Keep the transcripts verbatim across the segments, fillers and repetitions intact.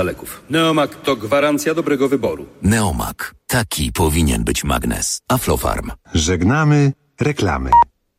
leków. Neomak to gwarancja dobrego wyboru. Neomak. Taki powinien być magnes. Aflofarm. Żegnamy reklamy.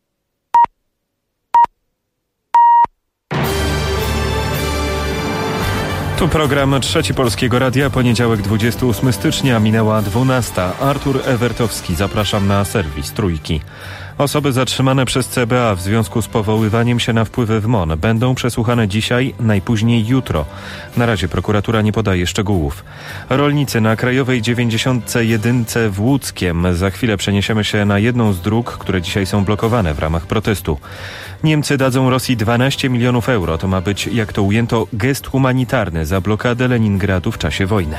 Tu program Trzeci Polskiego Radia, poniedziałek dwudziestego ósmego stycznia, minęła dwunasta. Artur Ewertowski, zapraszam na serwis Trójki. Osoby zatrzymane przez C B A w związku z powoływaniem się na wpływy w M O N będą przesłuchane dzisiaj, najpóźniej jutro. Na razie prokuratura nie podaje szczegółów. Rolnicy na Krajowej dziewięćdziesiątce jeden w Łódzkiem. Za chwilę przeniesiemy się na jedną z dróg, które dzisiaj są blokowane w ramach protestu. Niemcy dadzą Rosji dwanaście milionów euro. To ma być, jak to ujęto, gest humanitarny za blokadę Leningradu w czasie wojny.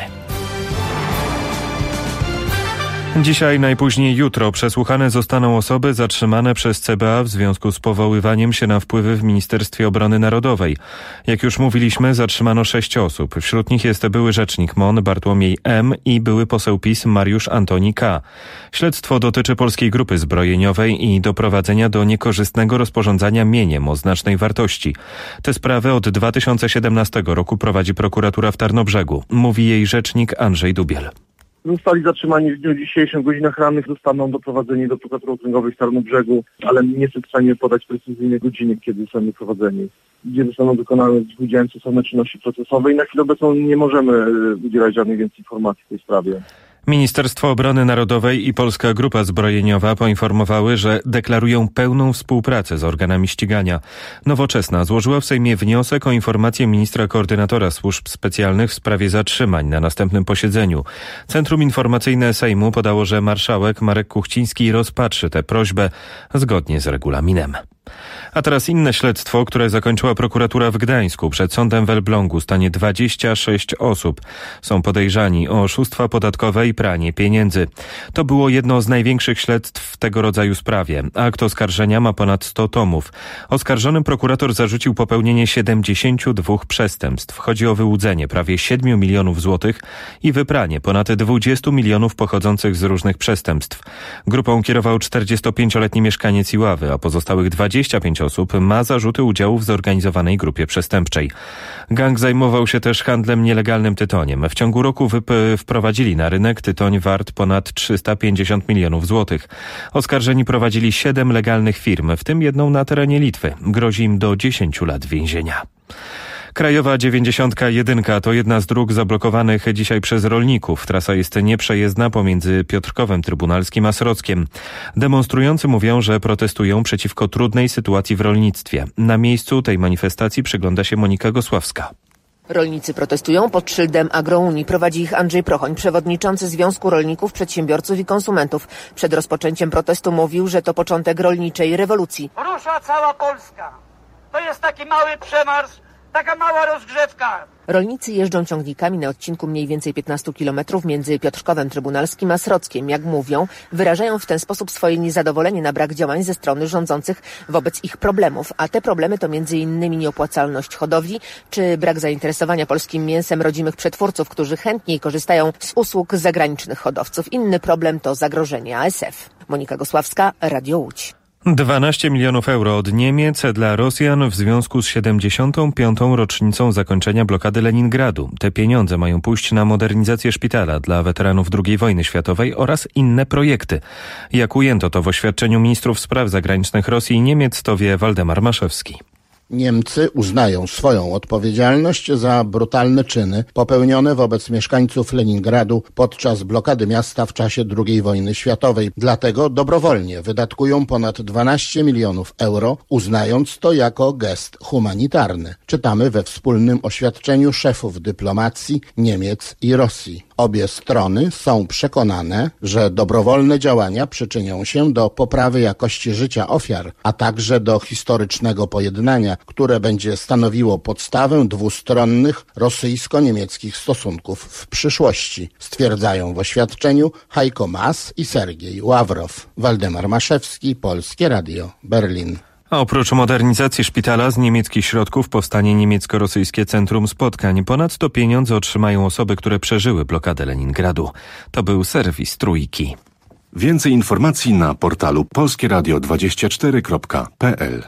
Dzisiaj, najpóźniej jutro, przesłuchane zostaną osoby zatrzymane przez C B A w związku z powoływaniem się na wpływy w Ministerstwie Obrony Narodowej. Jak już mówiliśmy, zatrzymano sześć osób. Wśród nich jest były rzecznik M O N Bartłomiej M. i były poseł PiS Mariusz Antoni K. Śledztwo dotyczy Polskiej Grupy Zbrojeniowej i doprowadzenia do niekorzystnego rozporządzania mieniem o znacznej wartości. Te sprawy od dwa tysiące siedemnastego roku prowadzi prokuratura w Tarnobrzegu. Mówi jej rzecznik Andrzej Dubiel. Zostali zatrzymani w dniu dzisiejszym w godzinach rannych, zostaną doprowadzeni do prokuratury okręgowej w Tarnobrzegu, ale nie jestem w stanie podać precyzyjnej godziny, kiedy zostaną doprowadzeni. Gdzie zostaną wykonane, udziałem stosowne czynności procesowe i na chwilę obecną nie możemy udzielać żadnych więcej informacji w tej sprawie. Ministerstwo Obrony Narodowej i Polska Grupa Zbrojeniowa poinformowały, że deklarują pełną współpracę z organami ścigania. Nowoczesna złożyła w Sejmie wniosek o informację ministra koordynatora służb specjalnych w sprawie zatrzymań na następnym posiedzeniu. Centrum Informacyjne Sejmu podało, że marszałek Marek Kuchciński rozpatrzy tę prośbę zgodnie z regulaminem. A teraz inne śledztwo, które zakończyła prokuratura w Gdańsku. Przed sądem w Elblągu stanie dwadzieścia sześć osób. Są podejrzani o oszustwa podatkowe i pranie pieniędzy. To było jedno z największych śledztw w tego rodzaju sprawie. Akt oskarżenia ma ponad sto tomów. Oskarżonym prokurator zarzucił popełnienie siedemdziesięciu dwóch przestępstw. Chodzi o wyłudzenie prawie siedmiu milionów złotych i wypranie ponad dwudziestu milionów pochodzących z różnych przestępstw. Grupą kierował czterdziestopięcioletni mieszkaniec Iławy, a pozostałych dwadzieścia pięć osób ma zarzuty udziału w zorganizowanej grupie przestępczej. Gang zajmował się też handlem nielegalnym tytoniem. W ciągu roku wyp- wprowadzili na rynek tytoń wart ponad trzysta pięćdziesiąt milionów złotych. Oskarżeni prowadzili siedem legalnych firm, w tym jedną na terenie Litwy. Grozi im do dziesięciu lat więzienia. Krajowa dziewięćdziesiątka jeden to jedna z dróg zablokowanych dzisiaj przez rolników. Trasa jest nieprzejezdna pomiędzy Piotrkowem Trybunalskim a Srockiem. Demonstrujący mówią, że protestują przeciwko trudnej sytuacji w rolnictwie. Na miejscu tej manifestacji przygląda się Monika Gosławska. Rolnicy protestują pod szyldem Agrounii. Prowadzi ich Andrzej Prochoń, przewodniczący Związku Rolników, Przedsiębiorców i Konsumentów. Przed rozpoczęciem protestu mówił, że to początek rolniczej rewolucji. Rusza cała Polska. To jest taki mały przemarsz, taka mała rozgrzewka. Rolnicy jeżdżą ciągnikami na odcinku mniej więcej piętnastu kilometrów między Piotrkowem Trybunalskim a Srockiem. Jak mówią, wyrażają w ten sposób swoje niezadowolenie na brak działań ze strony rządzących wobec ich problemów. A te problemy to między innymi nieopłacalność hodowli czy brak zainteresowania polskim mięsem rodzimych przetwórców, którzy chętniej korzystają z usług zagranicznych hodowców. Inny problem to zagrożenie A S F. Monika Gosławska, Radio Łódź. dwanaście milionów euro od Niemiec dla Rosjan w związku z siedemdziesiątą piątą rocznicą zakończenia blokady Leningradu. Te pieniądze mają pójść na modernizację szpitala dla weteranów drugiej wojny światowej oraz inne projekty. Jak ujęto to w oświadczeniu ministrów spraw zagranicznych Rosji i Niemiec, to wie Waldemar Maszewski. Niemcy uznają swoją odpowiedzialność za brutalne czyny popełnione wobec mieszkańców Leningradu podczas blokady miasta w czasie drugiej wojny światowej. Dlatego dobrowolnie wydatkują ponad dwanaście milionów euro, uznając to jako gest humanitarny. Czytamy we wspólnym oświadczeniu szefów dyplomacji Niemiec i Rosji. Obie strony są przekonane, że dobrowolne działania przyczynią się do poprawy jakości życia ofiar, a także do historycznego pojednania, które będzie stanowiło podstawę dwustronnych rosyjsko-niemieckich stosunków w przyszłości, stwierdzają w oświadczeniu Heiko Maas i Sergiej Ławrow. Waldemar Maszewski, Polskie Radio, Berlin. A oprócz modernizacji szpitala z niemieckich środków powstanie niemiecko-rosyjskie centrum spotkań. Ponadto pieniądze otrzymają osoby, które przeżyły blokadę Leningradu. To był serwis Trójki. Więcej informacji na portalu polskie radio dwadzieścia cztery kropka p l.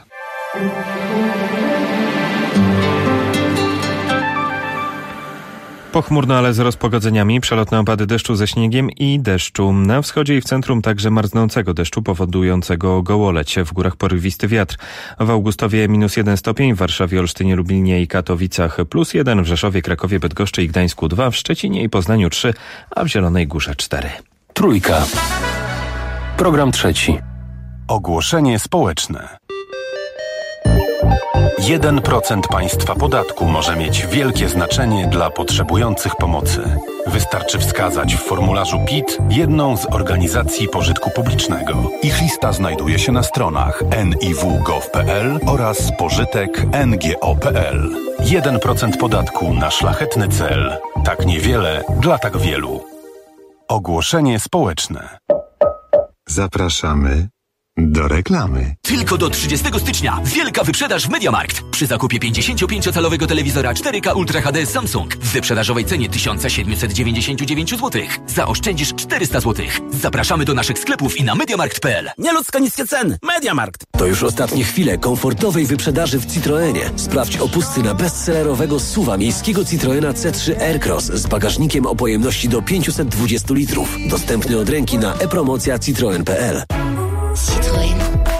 Pochmurno, ale z rozpogodzeniami, przelotne opady deszczu ze śniegiem i deszczu. Na wschodzie i w centrum także marznącego deszczu powodującego gołoleć. W górach porywisty wiatr. W Augustowie minus jeden stopień, w Warszawie, Olsztynie, Lublinie i Katowicach plus jeden, w Rzeszowie, Krakowie, Bydgoszczy i Gdańsku dwa, w Szczecinie i Poznaniu trzy, a w Zielonej Górze cztery. Trójka. Program trzeci. Ogłoszenie społeczne. jeden procent państwa podatku może mieć wielkie znaczenie dla potrzebujących pomocy. Wystarczy wskazać w formularzu P I T jedną z organizacji pożytku publicznego. Ich lista znajduje się na stronach en i w kropka gov kropka pe el oraz pożytek kropka en ge o kropka pe el. jeden procent podatku na szlachetny cel. Tak niewiele dla tak wielu. Ogłoszenie społeczne. Zapraszamy do reklamy. Tylko do trzydziestego stycznia wielka wyprzedaż w MediaMarkt. Przy zakupie pięćdziesięciopięciocalowego telewizora cztery K Ultra H D Samsung w wyprzedażowej cenie tysiąc siedemset dziewięćdziesiąt dziewięć złotych zaoszczędzisz czterysta złotych. Zapraszamy do naszych sklepów i na mediamarkt kropka pe el. Nieludzko niskie ceny. MediaMarkt. To już ostatnie chwile komfortowej wyprzedaży w Citroenie. Sprawdź opusty na bestsellerowego S U V-a miejskiego Citroena C trzy Aircross z bagażnikiem o pojemności do pięćset dwadzieścia litrów. Dostępny od ręki na e-promocja citroen kropka pe el. Citroën.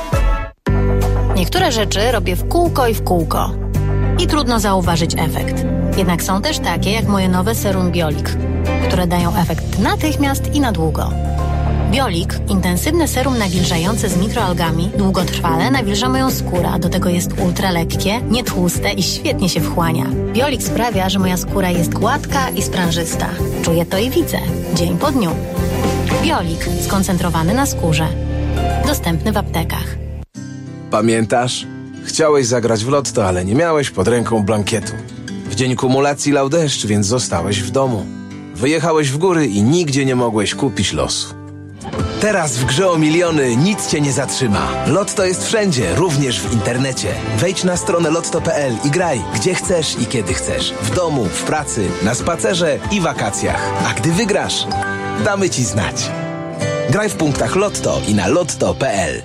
Niektóre rzeczy robię w kółko i w kółko. I trudno zauważyć efekt. Jednak są też takie jak moje nowe serum Biolik, które dają efekt natychmiast i na długo. Biolik, intensywne serum nawilżające z mikroalgami, długotrwale nawilża moją skórę, a do tego jest ultra lekkie, nietłuste i świetnie się wchłania. Biolik sprawia, że moja skóra jest gładka i sprężysta. Czuję to i widzę, dzień po dniu. Biolik, skoncentrowany na skórze. Dostępny w aptekach. Pamiętasz? Chciałeś zagrać w lotto, ale nie miałeś pod ręką blankietu. W dzień kumulacji lał deszcz, więc zostałeś w domu. Wyjechałeś w góry i nigdzie nie mogłeś kupić losu. Teraz w grze o miliony nic cię nie zatrzyma. Lotto jest wszędzie, również w internecie. Wejdź na stronę lotto kropka pe el i graj, gdzie chcesz i kiedy chcesz. W domu, w pracy, na spacerze i wakacjach. A gdy wygrasz, damy ci znać. Graj w punktach Lotto i na lotto kropka pe el.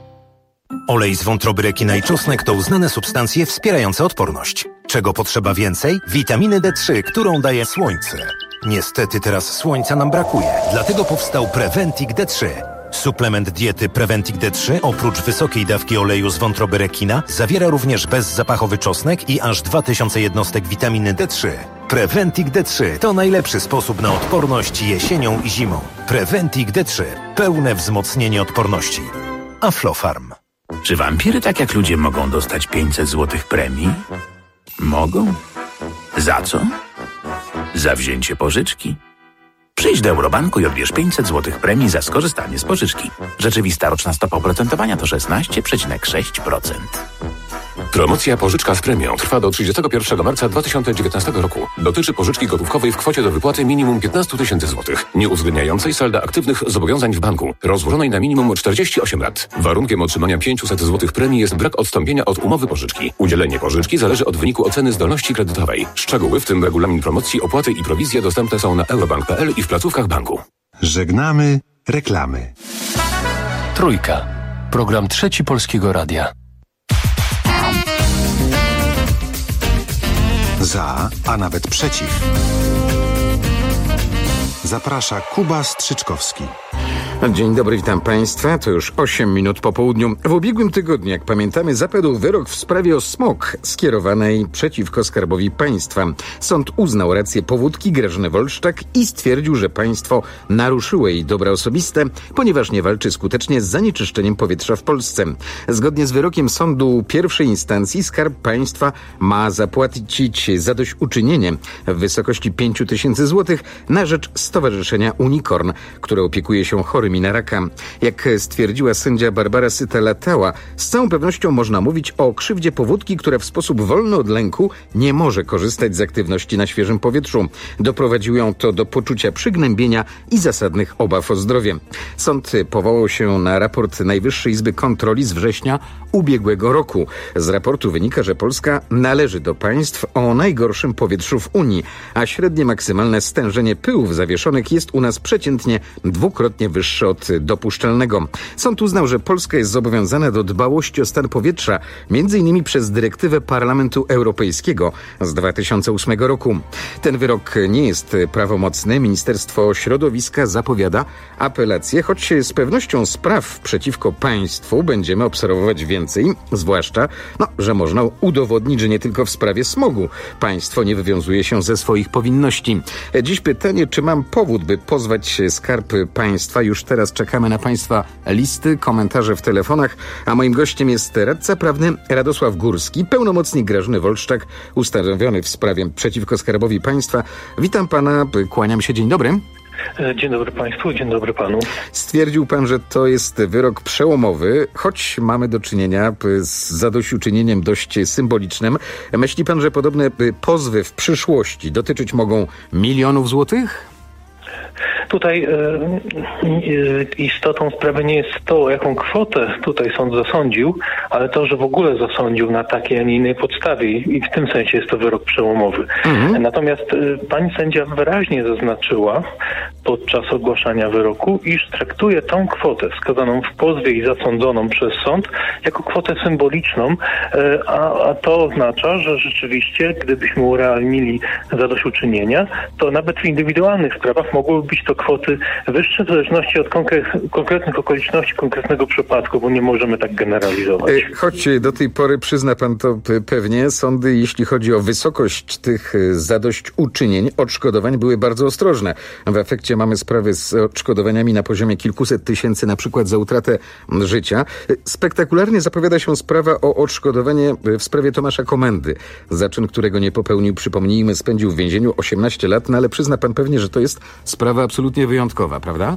Olej z wątroby rekina i czosnek to uznane substancje wspierające odporność. Czego potrzeba więcej? Witaminy D trzy, którą daje słońce. Niestety teraz słońca nam brakuje, dlatego powstał Preventic D trzy. Suplement diety Preventic D trzy oprócz wysokiej dawki oleju z wątroby rekina zawiera również bezzapachowy czosnek i aż dwa tysiące jednostek witaminy D trzy. Preventic D trzy to najlepszy sposób na odporność jesienią i zimą. Preventic D trzy. Pełne wzmocnienie odporności. Aflofarm. Czy wampiry, tak jak ludzie, mogą dostać pięćset złotych premii? Mogą? Za co? Za wzięcie pożyczki. Przyjdź do Eurobanku i odbierz pięćset złotych premii za skorzystanie z pożyczki. Rzeczywista roczna stopa oprocentowania to szesnaście przecinek sześć procent. Promocja Pożyczka z premią trwa do trzydziestego pierwszego marca dwa tysiące dziewiętnastego roku. Dotyczy pożyczki gotówkowej w kwocie do wypłaty minimum piętnaście tysięcy złotych, nie uwzględniającej salda aktywnych zobowiązań w banku, rozłożonej na minimum czterdzieści osiem lat. Warunkiem otrzymania pięćset złotych premii jest brak odstąpienia od umowy pożyczki. Udzielenie pożyczki zależy od wyniku oceny zdolności kredytowej. Szczegóły, w tym regulamin promocji, opłaty i prowizje dostępne są na eurobank kropka pe el i w placówkach banku. Żegnamy reklamy. Trójka. Program trzeci Polskiego Radia. Za, a nawet przeciw. Zaprasza Kuba Strzyczkowski. Dzień dobry, witam Państwa. To już osiem minut po południu. W ubiegłym tygodniu, jak pamiętamy, zapadł wyrok w sprawie o smog skierowanej przeciwko Skarbowi Państwa. Sąd uznał rację powódki Grażyny Wolszczak i stwierdził, że państwo naruszyło jej dobra osobiste, ponieważ nie walczy skutecznie z zanieczyszczeniem powietrza w Polsce. Zgodnie z wyrokiem sądu pierwszej instancji Skarb Państwa ma zapłacić zadośćuczynienie w wysokości pięć tysięcy złotych na rzecz Stowarzyszenia Unicorn, które opiekuje się chorymi na raka. Jak stwierdziła sędzia Barbara Syta-Latała, z całą pewnością można mówić o krzywdzie powódki, która w sposób wolny od lęku nie może korzystać z aktywności na świeżym powietrzu. Doprowadziło ją to do poczucia przygnębienia i zasadnych obaw o zdrowie. Sąd powołał się na raport Najwyższej Izby Kontroli z września ubiegłego roku. Z raportu wynika, że Polska należy do państw o najgorszym powietrzu w Unii, a średnie maksymalne stężenie pyłów zawieszonych jest u nas przeciętnie dwukrotnie wyższe wyższy od dopuszczalnego. Sąd uznał, że Polska jest zobowiązana do dbałości o stan powietrza, między innymi przez dyrektywę Parlamentu Europejskiego z dwa tysiące ósmego roku. Ten wyrok nie jest prawomocny. Ministerstwo Środowiska zapowiada apelację, choć z pewnością spraw przeciwko państwu będziemy obserwować więcej, zwłaszcza, no, że można udowodnić, że nie tylko w sprawie smogu państwo nie wywiązuje się ze swoich powinności. Dziś pytanie, czy mam powód, by pozwać Skarb Państwa. Już teraz czekamy na Państwa listy, komentarze w telefonach, a moim gościem jest radca prawny Radosław Górski, pełnomocnik Grażyny Wolszczak, ustanowiony w sprawie przeciwko Skarbowi Państwa. Witam pana, kłaniam się, dzień dobry. Dzień dobry Państwu, dzień dobry Panu. Stwierdził Pan, że to jest wyrok przełomowy, choć mamy do czynienia z zadośćuczynieniem dość symbolicznym. Myśli Pan, że podobne pozwy w przyszłości dotyczyć mogą milionów złotych? Tutaj e, e, istotą sprawy nie jest to, jaką kwotę tutaj sąd zasądził, ale to, że w ogóle zasądził na takiej, a nie innej podstawie i w tym sensie jest to wyrok przełomowy. Mhm. Natomiast e, pani sędzia wyraźnie zaznaczyła podczas ogłaszania wyroku, iż traktuje tą kwotę wskazaną w pozwie i zasądzoną przez sąd jako kwotę symboliczną, e, a, a to oznacza, że rzeczywiście, gdybyśmy urealnili zadośćuczynienia, to nawet w indywidualnych sprawach mogłyby być to kwoty wyższe w zależności od konkre- konkretnych okoliczności, konkretnego przypadku, bo nie możemy tak generalizować. Choć do tej pory, przyzna pan to pewnie, sądy, jeśli chodzi o wysokość tych zadośćuczynień, odszkodowań, były bardzo ostrożne. W efekcie mamy sprawy z odszkodowaniami na poziomie kilkuset tysięcy, na przykład za utratę życia. Spektakularnie zapowiada się sprawa o odszkodowanie w sprawie Tomasza Komendy, za czyn którego nie popełnił, przypomnijmy, spędził w więzieniu osiemnaście lat, no ale przyzna pan pewnie, że to jest sprawa absolutnie wyjątkowa, prawda?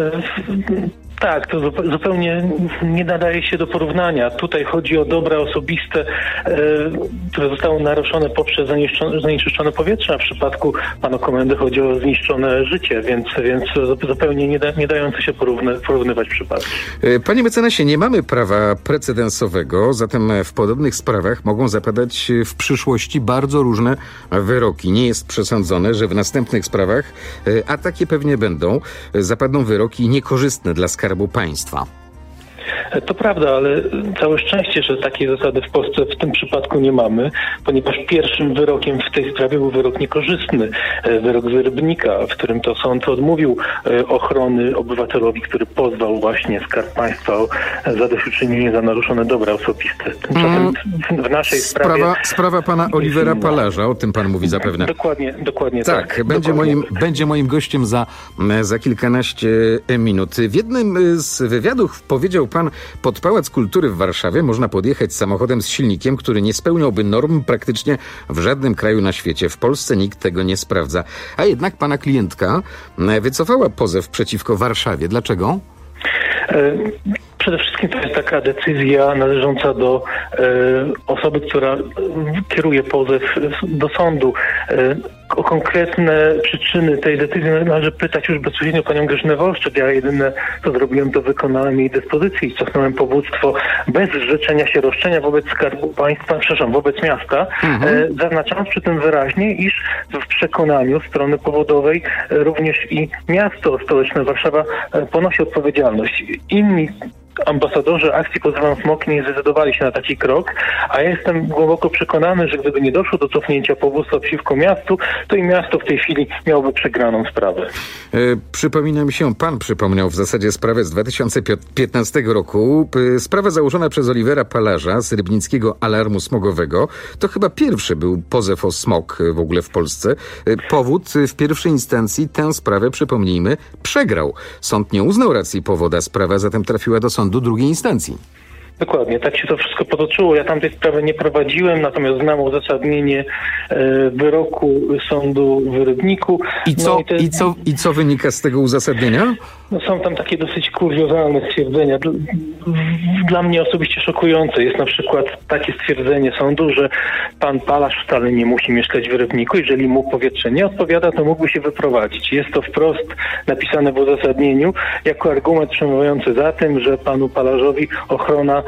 Tak, to zupełnie nie nadaje się do porównania. Tutaj chodzi o dobra osobiste, e, które zostały naruszone poprzez zanieczyszczone powietrze, a w przypadku pana Komendy chodzi o zniszczone życie, więc, więc zupełnie nie, da, nie dające się porówny, porównywać przypadki. Panie mecenasie, nie mamy prawa precedensowego, zatem w podobnych sprawach mogą zapadać w przyszłości bardzo różne wyroki. Nie jest przesądzone, że w następnych sprawach, a takie pewnie będą, zapadną wyroki niekorzystne dla Skarbu Państwa. To prawda, ale całe szczęście, że takiej zasady w Polsce w tym przypadku nie mamy, ponieważ pierwszym wyrokiem w tej sprawie był wyrok niekorzystny, wyrok z Rybnika, w którym to sąd odmówił ochrony obywatelowi, który pozwał właśnie Skarb Państwa o zadośćuczynienie za naruszone dobra osobiste. Tymczasem w naszej sprawie... Sprawa, sprawa pana Oliwera Palarza, o tym pan mówi zapewne. Dokładnie, dokładnie tak. Tak, będzie, dokładnie. Moim, będzie moim gościem za, za kilkanaście minut. W jednym z wywiadów powiedział pan, pod Pałac Kultury w Warszawie można podjechać samochodem z silnikiem, który nie spełniałby norm praktycznie w żadnym kraju na świecie. W Polsce nikt tego nie sprawdza. A jednak pana klientka wycofała pozew przeciwko Warszawie. Dlaczego? Przede wszystkim to jest taka decyzja należąca do e, osoby, która kieruje pozew do sądu. E, o konkretne przyczyny tej decyzji należy pytać już bezpośrednio panią Grażynę Wolszczak. Ja jedyne co zrobiłem, to wykonałem jej dyspozycję i cofnąłem powództwo bez zrzeczenia się roszczenia wobec Skarbu Państwa, przepraszam, wobec miasta, mhm. e, zaznaczając przy tym wyraźnie, iż w przekonaniu strony powodowej e, również i miasto stołeczne Warszawa e, ponosi odpowiedzialność. Inni ambasadorzy akcji Pozywam Smok nie zdecydowali się na taki krok, a ja jestem głęboko przekonany, że gdyby nie doszło do cofnięcia powództwa przeciwko miastu, to i miasto w tej chwili miałoby przegraną sprawę. E, przypomina mi się, pan przypomniał w zasadzie sprawę z dwa tysiące piętnastego roku. E, sprawa założona przez Oliwera Palarza z Rybnickiego Alarmu Smogowego. To chyba pierwszy był pozew o smog w ogóle w Polsce. E, powód w pierwszej instancji tę sprawę, przypomnijmy, przegrał. Sąd nie uznał racji powoda, sprawa zatem trafiła do sądu do drugiej instancji. Dokładnie, tak się to wszystko potoczyło. Ja tam tej sprawy nie prowadziłem, natomiast znam uzasadnienie e, wyroku sądu w Rybniku. I co, no i, te... i, co, I co wynika z tego uzasadnienia? No są tam takie dosyć kuriozalne stwierdzenia. Dla, dla mnie osobiście szokujące jest na przykład takie stwierdzenie sądu, że pan Palarz wcale nie musi mieszkać w Rybniku. Jeżeli mu powietrze nie odpowiada, to mógłby się wyprowadzić. Jest to wprost napisane w uzasadnieniu jako argument przemawiający za tym, że panu Palarzowi ochrona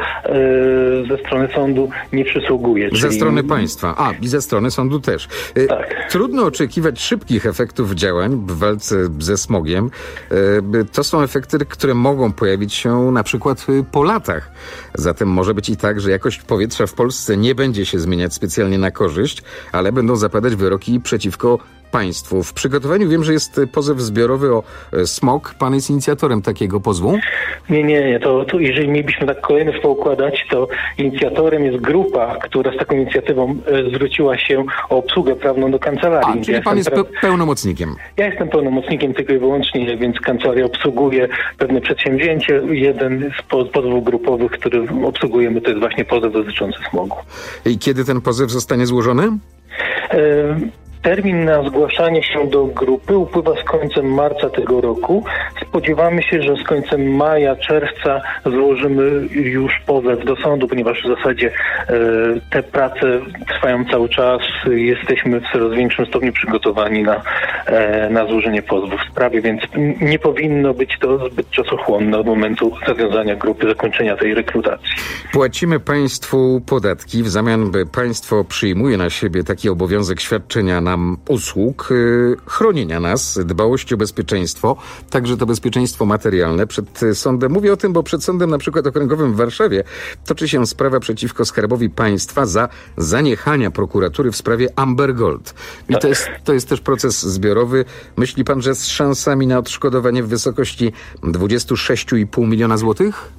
ze strony sądu nie przysługuje. Ze czyli... strony państwa. A, i ze strony sądu też. Tak. Trudno oczekiwać szybkich efektów działań w walce ze smogiem. To są efekty, które mogą pojawić się na przykład po latach. Zatem może być i tak, że jakość powietrza w Polsce nie będzie się zmieniać specjalnie na korzyść, ale będą zapadać wyroki przeciwko państwu. W przygotowaniu wiem, że jest pozew zbiorowy o smog. Pan jest inicjatorem takiego pozwu? Nie, nie, nie. To, to jeżeli mielibyśmy tak kolejny poukładać, to inicjatorem jest grupa, która z taką inicjatywą e, zwróciła się o obsługę prawną do kancelarii. A, czyli ja pan jest pra... pełnomocnikiem? Ja jestem pełnomocnikiem tylko i wyłącznie, więc kancelaria obsługuje pewne przedsięwzięcie. Jeden z pozwów grupowych, który obsługujemy, to jest właśnie pozew dotyczący smogu. I kiedy ten pozew zostanie złożony? E... Termin na zgłaszanie się do grupy upływa z końcem marca tego roku. Spodziewamy się, że z końcem maja, czerwca złożymy już pozew do sądu, ponieważ w zasadzie e, te prace trwają cały czas. Jesteśmy w coraz większym stopniu przygotowani na, e, na złożenie pozwu w sprawie, więc nie powinno być to zbyt czasochłonne od momentu zawiązania grupy, zakończenia tej rekrutacji. Płacimy państwu podatki, w zamian by państwo przyjmuje na siebie taki obowiązek świadczenia na nam usług, yy, chronienia nas, dbałości o bezpieczeństwo, także to bezpieczeństwo materialne przed sądem. Mówię o tym, bo przed sądem na przykład okręgowym w Warszawie toczy się sprawa przeciwko Skarbowi Państwa za zaniechania prokuratury w sprawie Amber Gold. I to jest, to jest też proces zbiorowy. Myśli pan, że z szansami na odszkodowanie w wysokości dwadzieścia sześć i pół miliona złotych?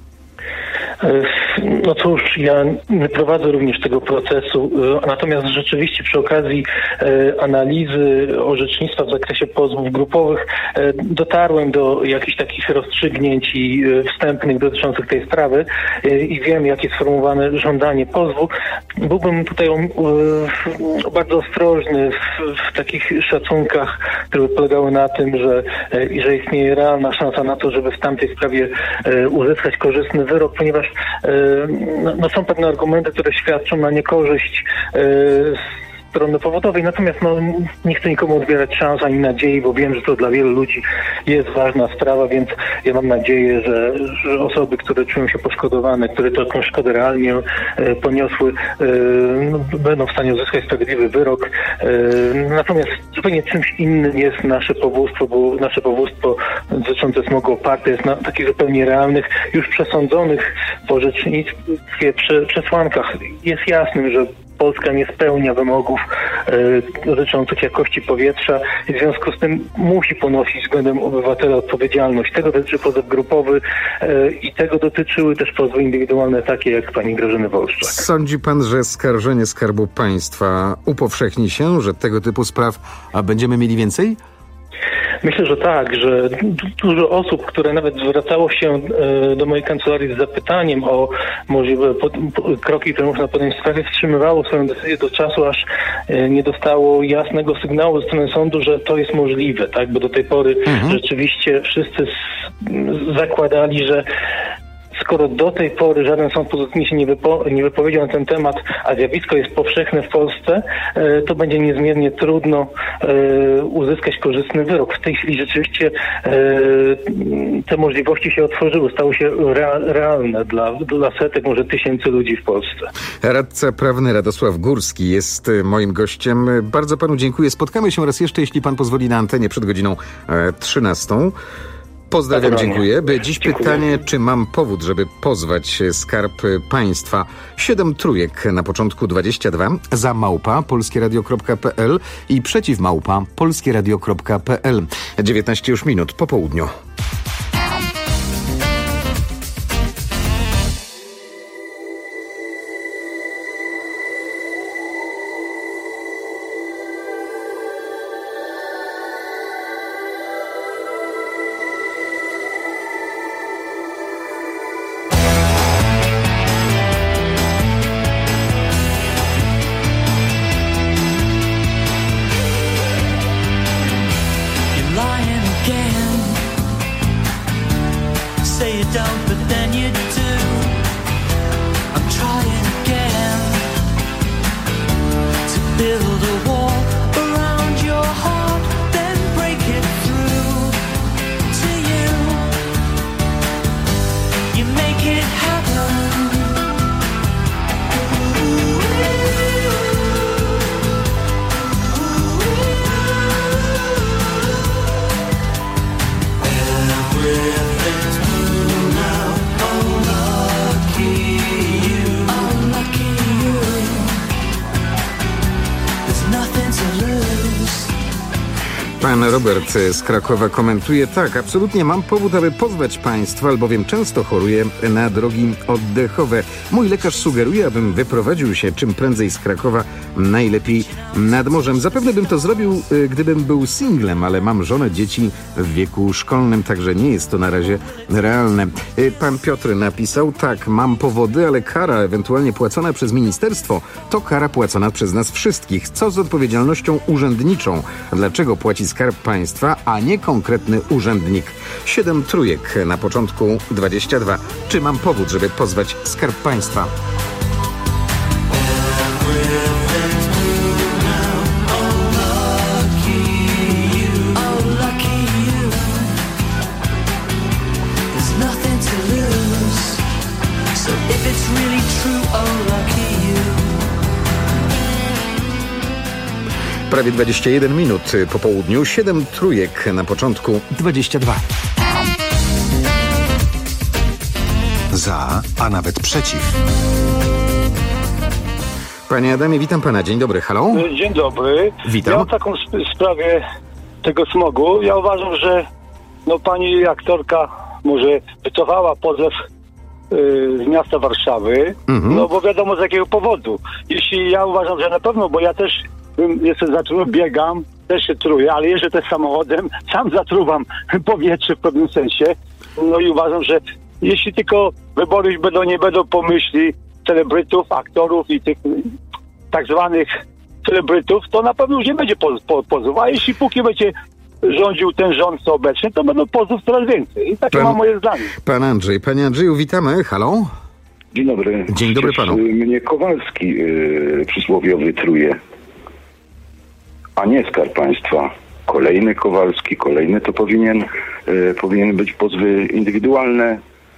No cóż, ja nie prowadzę również tego procesu, natomiast rzeczywiście przy okazji analizy orzecznictwa w zakresie pozwów grupowych dotarłem do jakichś takich rozstrzygnięć i wstępnych dotyczących tej sprawy i wiem, jakie jest sformułowane żądanie pozwu. Byłbym tutaj bardzo ostrożny w, w takich szacunkach, które polegały na tym, że, że istnieje realna szansa na to, żeby w tamtej sprawie uzyskać korzystny wyrok, ponieważ no, no są pewne argumenty, które świadczą na niekorzyść strony powodowej, natomiast no, nie chcę nikomu odbierać szans ani nadziei, bo wiem, że to dla wielu ludzi jest ważna sprawa, więc ja mam nadzieję, że, że osoby, które czują się poszkodowane, które taką szkodę realnie e, poniosły, e, no, będą w stanie uzyskać sprawiedliwy wyrok. E, natomiast zupełnie czymś innym jest nasze powództwo, bo nasze powództwo dotyczące smogu oparte jest na takich zupełnie realnych, już przesądzonych w orzecznictwie przesłankach. Jest jasnym, że Polska nie spełnia wymogów e, dotyczących jakości powietrza i w związku z tym musi ponosić względem obywatela odpowiedzialność. Tego dotyczy pozew grupowy e, i tego dotyczyły też pozwy indywidualne takie jak pani Grażyny Wolszczak. Sądzi pan, że skarżenie Skarbu Państwa upowszechni się, że tego typu spraw a będziemy mieli więcej? Myślę, że tak, że dużo osób, które nawet zwracało się do mojej kancelarii z zapytaniem o możliwe pod, po, kroki, które można podjąć w sprawie, wstrzymywało swoją decyzję do czasu, aż nie dostało jasnego sygnału ze strony sądu, że to jest możliwe, tak? Bo do tej pory mhm. rzeczywiście wszyscy z, zakładali, że skoro do tej pory żaden sąd pozytywnie się nie, wypo, nie wypowiedział na ten temat, a zjawisko jest powszechne w Polsce, e, to będzie niezmiernie trudno e, uzyskać korzystny wyrok. W tej chwili rzeczywiście e, te możliwości się otworzyły, stały się rea, realne dla, dla setek, może tysięcy ludzi w Polsce. Radca prawny Radosław Górski jest moim gościem. Bardzo panu dziękuję. Spotkamy się raz jeszcze, jeśli pan pozwoli, na antenie przed godziną e, trzynastą. Pozdrawiam, dziękuję. By dziś dziękuję. Pytanie, czy mam powód, żeby pozwać Skarb Państwa? Siedem trójek na początku dwadzieścia dwa, za małpa polskieradio kropka p l i przeciw małpa polskieradio kropka p l. dziewiętnaście już minut po południu. Pan Robert z Krakowa komentuje tak. Absolutnie mam powód, aby pozwać państwa, albowiem często choruję na drogi oddechowe. Mój lekarz sugeruje, abym wyprowadził się czym prędzej z Krakowa, najlepiej nad morzem. Zapewne bym to zrobił, gdybym był singlem, ale mam żonę, dzieci w wieku szkolnym, także nie jest to na razie realne. Pan Piotr napisał tak. Mam powody, ale kara ewentualnie płacona przez ministerstwo to kara płacona przez nas wszystkich. Co z odpowiedzialnością urzędniczą? Dlaczego płaci Skarb Państwa, a nie konkretny urzędnik? Siedem trójek na początku dwadzieścia dwa. Czy mam powód, żeby pozwać Skarb Państwa? Prawie dwadzieścia jeden minut po południu, siedem trójek na początku dwadzieścia dwa. Za, a nawet przeciw. Panie Adamie, witam pana. Dzień dobry, halo? Dzień dobry. Witam. Ja mam taką sp- sprawę tego smogu. Ja uważam, że no pani aktorka może wycofała pozew yy, z miasta Warszawy, mhm. no bo wiadomo z jakiego powodu. Jeśli ja uważam, że na pewno, bo ja też jestem zatruty, biegam, też się truję, ale jeżdżę też samochodem, sam zatruwam powietrze w pewnym sensie. No i uważam, że jeśli tylko wybory będą, nie będą pomyśli celebrytów, aktorów i tych tak zwanych celebrytów, to na pewno już nie będzie poz, po, pozów. A jeśli póki będzie rządził ten rząd co obecny, to będą pozów coraz więcej. I takie pan, mam moje zdanie. Pan Andrzej. Panie Andrzeju, witamy. Halo? Dzień dobry. Dzień dobry panu. Mnie Kowalski yy, przysłowiowy truje, a nie Skarb Państwa. Kolejny Kowalski, kolejny to powinien, yy, powinien być pozwy indywidualne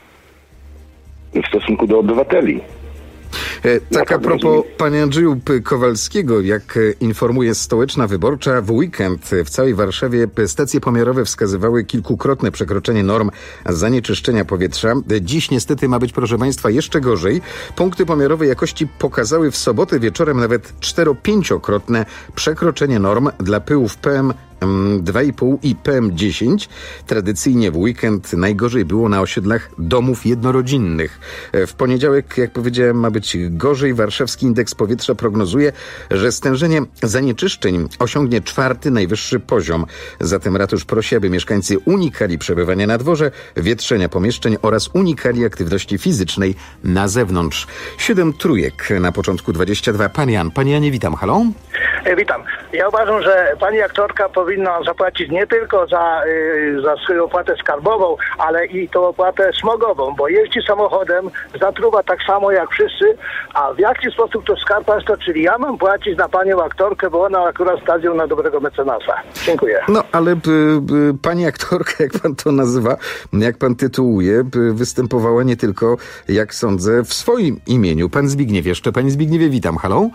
w stosunku do obywateli. E, tak a propos panie Andrzeju Kowalskiego, jak informuje Stołeczna Wyborcza, w weekend w całej Warszawie stacje pomiarowe wskazywały kilkukrotne przekroczenie norm zanieczyszczenia powietrza. Dziś niestety ma być, proszę państwa, jeszcze gorzej. Punkty pomiarowej jakości pokazały w sobotę wieczorem nawet cztero-pięciokrotne przekroczenie norm dla pyłów P M dwa i pół i P M dziesięć. Tradycyjnie w weekend najgorzej było na osiedlach domów jednorodzinnych. W poniedziałek, jak powiedziałem, ma być gorzej. Warszawski Indeks Powietrza prognozuje, że stężenie zanieczyszczeń osiągnie czwarty najwyższy poziom. Zatem ratusz prosi, aby mieszkańcy unikali przebywania na dworze, wietrzenia pomieszczeń oraz unikali aktywności fizycznej na zewnątrz. Siedem trójek na początku dwadzieścia dwa. Pan Jan. Panie Janie, witam. Halo? E, witam. Ja uważam, że pani aktorka powinna zapłacić nie tylko za, y, za swoją opłatę skarbową, ale i tą opłatę smogową, bo jeździ samochodem, zatruwa tak samo jak wszyscy, a w jaki sposób to Skarb Państwa, czyli ja mam płacić na panią aktorkę, bo ona akurat stawił na dobrego mecenasa. Dziękuję. No, ale b, b, pani aktorka, jak pan to nazywa, jak pan tytułuje, b, występowała nie tylko, jak sądzę, w swoim imieniu. Pan Zbigniew jeszcze. Panie Zbigniewie, witam. Halo?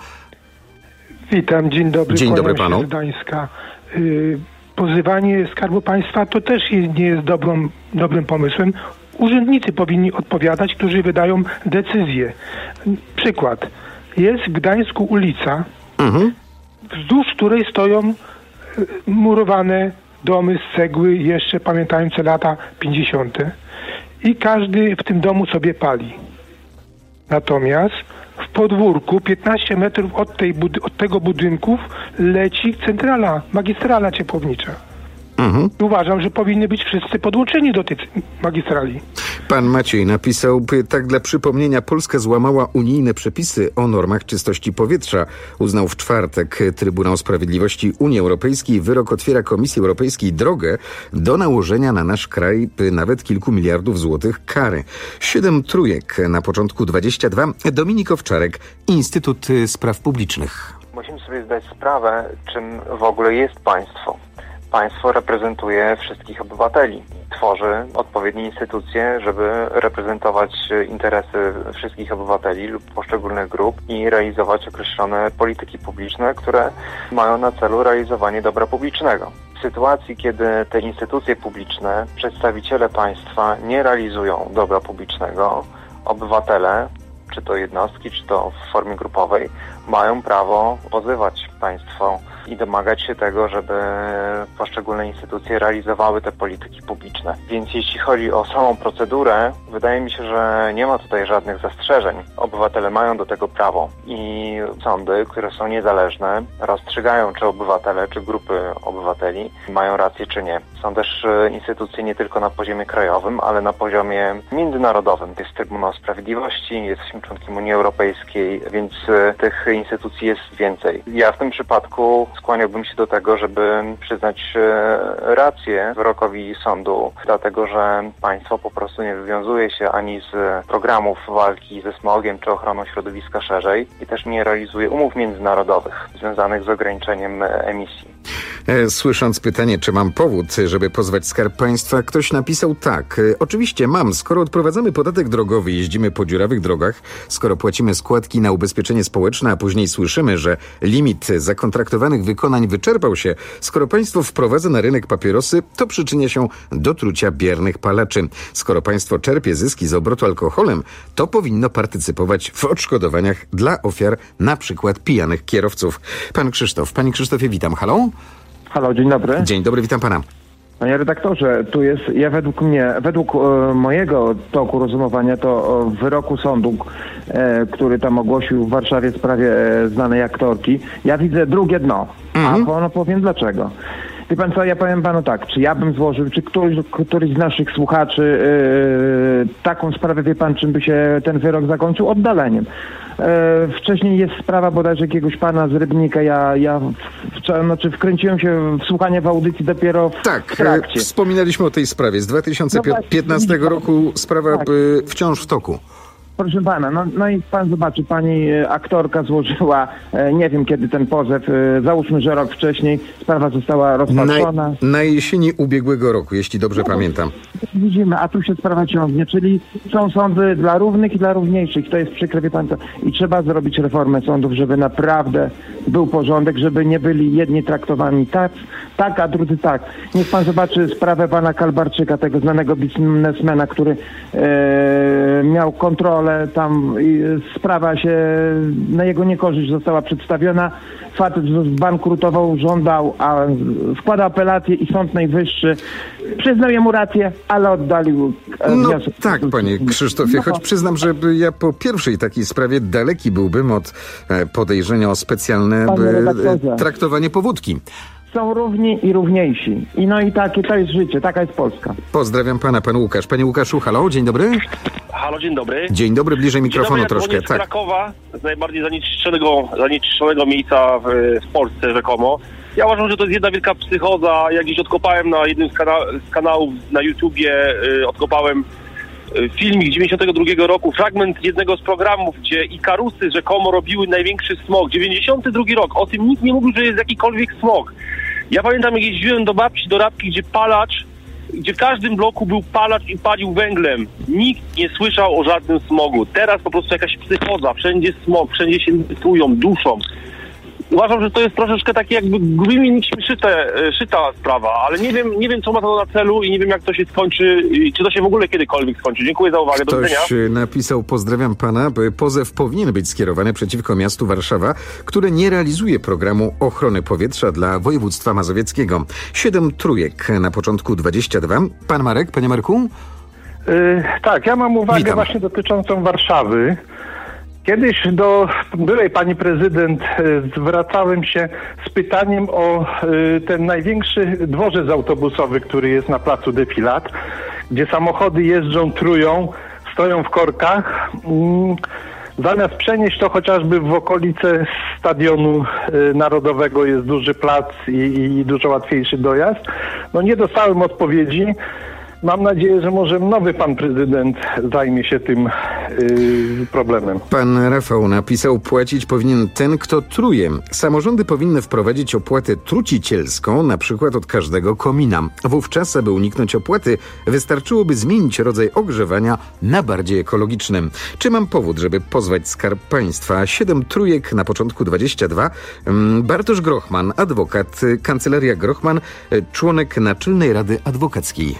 Witam, dzień dobry. Dzień dobry panu. Z Gdańska. Yy, pozywanie Skarbu Państwa to też jest, nie jest dobrą, dobrym pomysłem. Urzędnicy powinni odpowiadać, którzy wydają decyzje. Przykład. Jest w Gdańsku ulica, mhm. wzdłuż której stoją murowane domy z cegły, jeszcze pamiętające lata pięćdziesiąte. I każdy w tym domu sobie pali. Natomiast w podwórku piętnaście metrów od, tej bud- od tego budynków leci centrala, magistrala ciepłownicza. Mhm. Uważam, że powinny być wszyscy podłączeni do tej magistrali. Pan Maciej napisał, tak dla przypomnienia, Polska złamała unijne przepisy o normach czystości powietrza. Uznał w czwartek Trybunał Sprawiedliwości Unii Europejskiej. Wyrok otwiera Komisji Europejskiej drogę do nałożenia na nasz kraj nawet kilku miliardów złotych kary. Siedem trójek na początku dwadzieścia dwa. Dominik Owczarek, Instytut Spraw Publicznych. Musimy sobie zdać sprawę, czym w ogóle jest państwo. Państwo reprezentuje wszystkich obywateli. Tworzy odpowiednie instytucje, żeby reprezentować interesy wszystkich obywateli lub poszczególnych grup i realizować określone polityki publiczne, które mają na celu realizowanie dobra publicznego. W sytuacji, kiedy te instytucje publiczne, przedstawiciele państwa nie realizują dobra publicznego, obywatele, czy to jednostki, czy to w formie grupowej, mają prawo pozywać państwo i domagać się tego, żeby poszczególne instytucje realizowały te polityki publiczne. Więc jeśli chodzi o samą procedurę, wydaje mi się, że nie ma tutaj żadnych zastrzeżeń. Obywatele mają do tego prawo i sądy, które są niezależne, rozstrzygają, czy obywatele, czy grupy obywateli mają rację, czy nie. Są też instytucje nie tylko na poziomie krajowym, ale na poziomie międzynarodowym. Jest Trybunał Sprawiedliwości, jesteśmy członkiem Unii Europejskiej, więc tych instytucji jest więcej. Ja w tym przypadku skłaniałbym się do tego, żeby przyznać rację wyrokowi sądu, dlatego że państwo po prostu nie wywiązuje się ani z programów walki ze smogiem czy ochroną środowiska szerzej i też nie realizuje umów międzynarodowych związanych z ograniczeniem emisji. Słysząc pytanie, czy mam powód, żeby pozwać Skarb Państwa, ktoś napisał tak. Oczywiście mam, skoro odprowadzamy podatek drogowy, jeździmy po dziurawych drogach, skoro płacimy składki na ubezpieczenie społeczne, a później słyszymy, że limit zakontraktowanych wykonań wyczerpał się, skoro państwo wprowadza na rynek papierosy, to przyczynia się do trucia biernych palaczy. Skoro państwo czerpie zyski z obrotu alkoholem, to powinno partycypować w odszkodowaniach dla ofiar na przykład pijanych kierowców. Pan Krzysztof. Panie Krzysztofie, witam. Halo? Halo, dzień dobry. Dzień dobry, witam pana. Panie redaktorze, tu jest, ja według mnie, według e, mojego toku rozumowania, to e, w wyroku sądu, e, który tam ogłosił w Warszawie w sprawie e, znanej aktorki, ja widzę drugie dno, mhm. a ono powiem dlaczego. Wie pan co, ja powiem panu tak, czy ja bym złożył, czy któryś, któryś z naszych słuchaczy yy, taką sprawę, wie pan, czym by się ten wyrok zakończył? Oddaleniem. Yy, wcześniej jest sprawa bodajże jakiegoś pana z Rybnika, ja, ja w, w, znaczy wkręciłem się w słuchanie w audycji dopiero w, tak, w trakcie. Tak, wspominaliśmy o tej sprawie. Z dwa tysiące piętnastego no roku sprawa tak. wciąż w toku. Proszę pana, no, no i pan zobaczy, pani aktorka złożyła, nie wiem kiedy ten pozew, załóżmy, że rok wcześniej, sprawa została rozpatrzona. Na, na jesieni ubiegłego roku, jeśli dobrze no, pamiętam. Widzimy, a tu się sprawa ciągnie, czyli są sądy dla równych i dla równiejszych. To jest przykre, wie pan co. I trzeba zrobić reformę sądów, żeby naprawdę był porządek, żeby nie byli jedni traktowani tak, tak, a drudzy tak. Niech pan zobaczy sprawę pana Kalbarczyka, tego znanego biznesmena, który e, miał kontrolę tam sprawa się na jego niekorzyść została przedstawiona. Facet zbankrutował, żądał, a składa apelację i Sąd Najwyższy przyznał jemu rację, ale oddalił no, wniosek. Tak, panie Krzysztofie, no. choć przyznam, że ja po pierwszej takiej sprawie daleki byłbym od podejrzenia o specjalne traktowanie powódki. Są równi i równiejsi. I no i takie to jest życie, taka jest Polska. Pozdrawiam pana, pan Łukasz. Panie Łukaszu, halo, dzień dobry. Halo, dzień dobry. Dzień dobry, bliżej mikrofonu dzień dobry, troszkę. Ja tak. z Krakowa, z najbardziej zanieczyszczonego, zanieczyszczonego miejsca w, w Polsce rzekomo. Ja uważam, że to jest jedna wielka psychoza. Jak gdzieś odkopałem na jednym z, kana- z kanałów na YouTubie, yy, odkopałem yy, filmik z dziewięćdziesiątego drugiego roku, fragment jednego z programów, gdzie Ikarusy rzekomo robiły największy smog. dziewięćdziesiąty drugi rok, o tym nikt nie mówił, że jest jakikolwiek smog. Ja pamiętam, jak jeździłem do babci, do Rabki, gdzie palacz, gdzie w każdym bloku był palacz i palił węglem. Nikt nie słyszał o żadnym smogu. Teraz po prostu jakaś psychoza, wszędzie smog, wszędzie się indytują, duszą. Uważam, że to jest troszeczkę takie jakby grubymi nićmi szyte, szyta sprawa, ale nie wiem, nie wiem co ma to na celu i nie wiem jak to się skończy, czy to się w ogóle kiedykolwiek skończy. Dziękuję za uwagę, do widzenia. Ktoś napisał, pozdrawiam pana, pozew powinien być skierowany przeciwko miastu Warszawa, które nie realizuje programu ochrony powietrza dla województwa mazowieckiego. Siedem trójek na początku dwadzieścia dwa. Pan Marek, panie Marku? Yy, tak, ja mam uwagę Witam. właśnie dotyczącą Warszawy. Kiedyś do byłej pani prezydent zwracałem się z pytaniem o ten największy dworzec autobusowy, który jest na placu Defilat, gdzie samochody jeżdżą, trują, stoją w korkach. Zamiast przenieść to chociażby w okolice Stadionu Narodowego, jest duży plac i, i dużo łatwiejszy dojazd. No nie dostałem odpowiedzi. Mam nadzieję, że może nowy pan prezydent zajmie się tym yy, problemem. Pan Rafał napisał, płacić powinien ten, kto truje. Samorządy powinny wprowadzić opłatę trucicielską, na przykład od każdego komina. Wówczas, aby uniknąć opłaty, wystarczyłoby zmienić rodzaj ogrzewania na bardziej ekologiczny. Czy mam powód, żeby pozwać Skarb Państwa? Siedem trójek na początku dwadzieścia dwa. Bartosz Grochman, adwokat, Kancelaria Grochman, członek Naczelnej Rady Adwokackiej.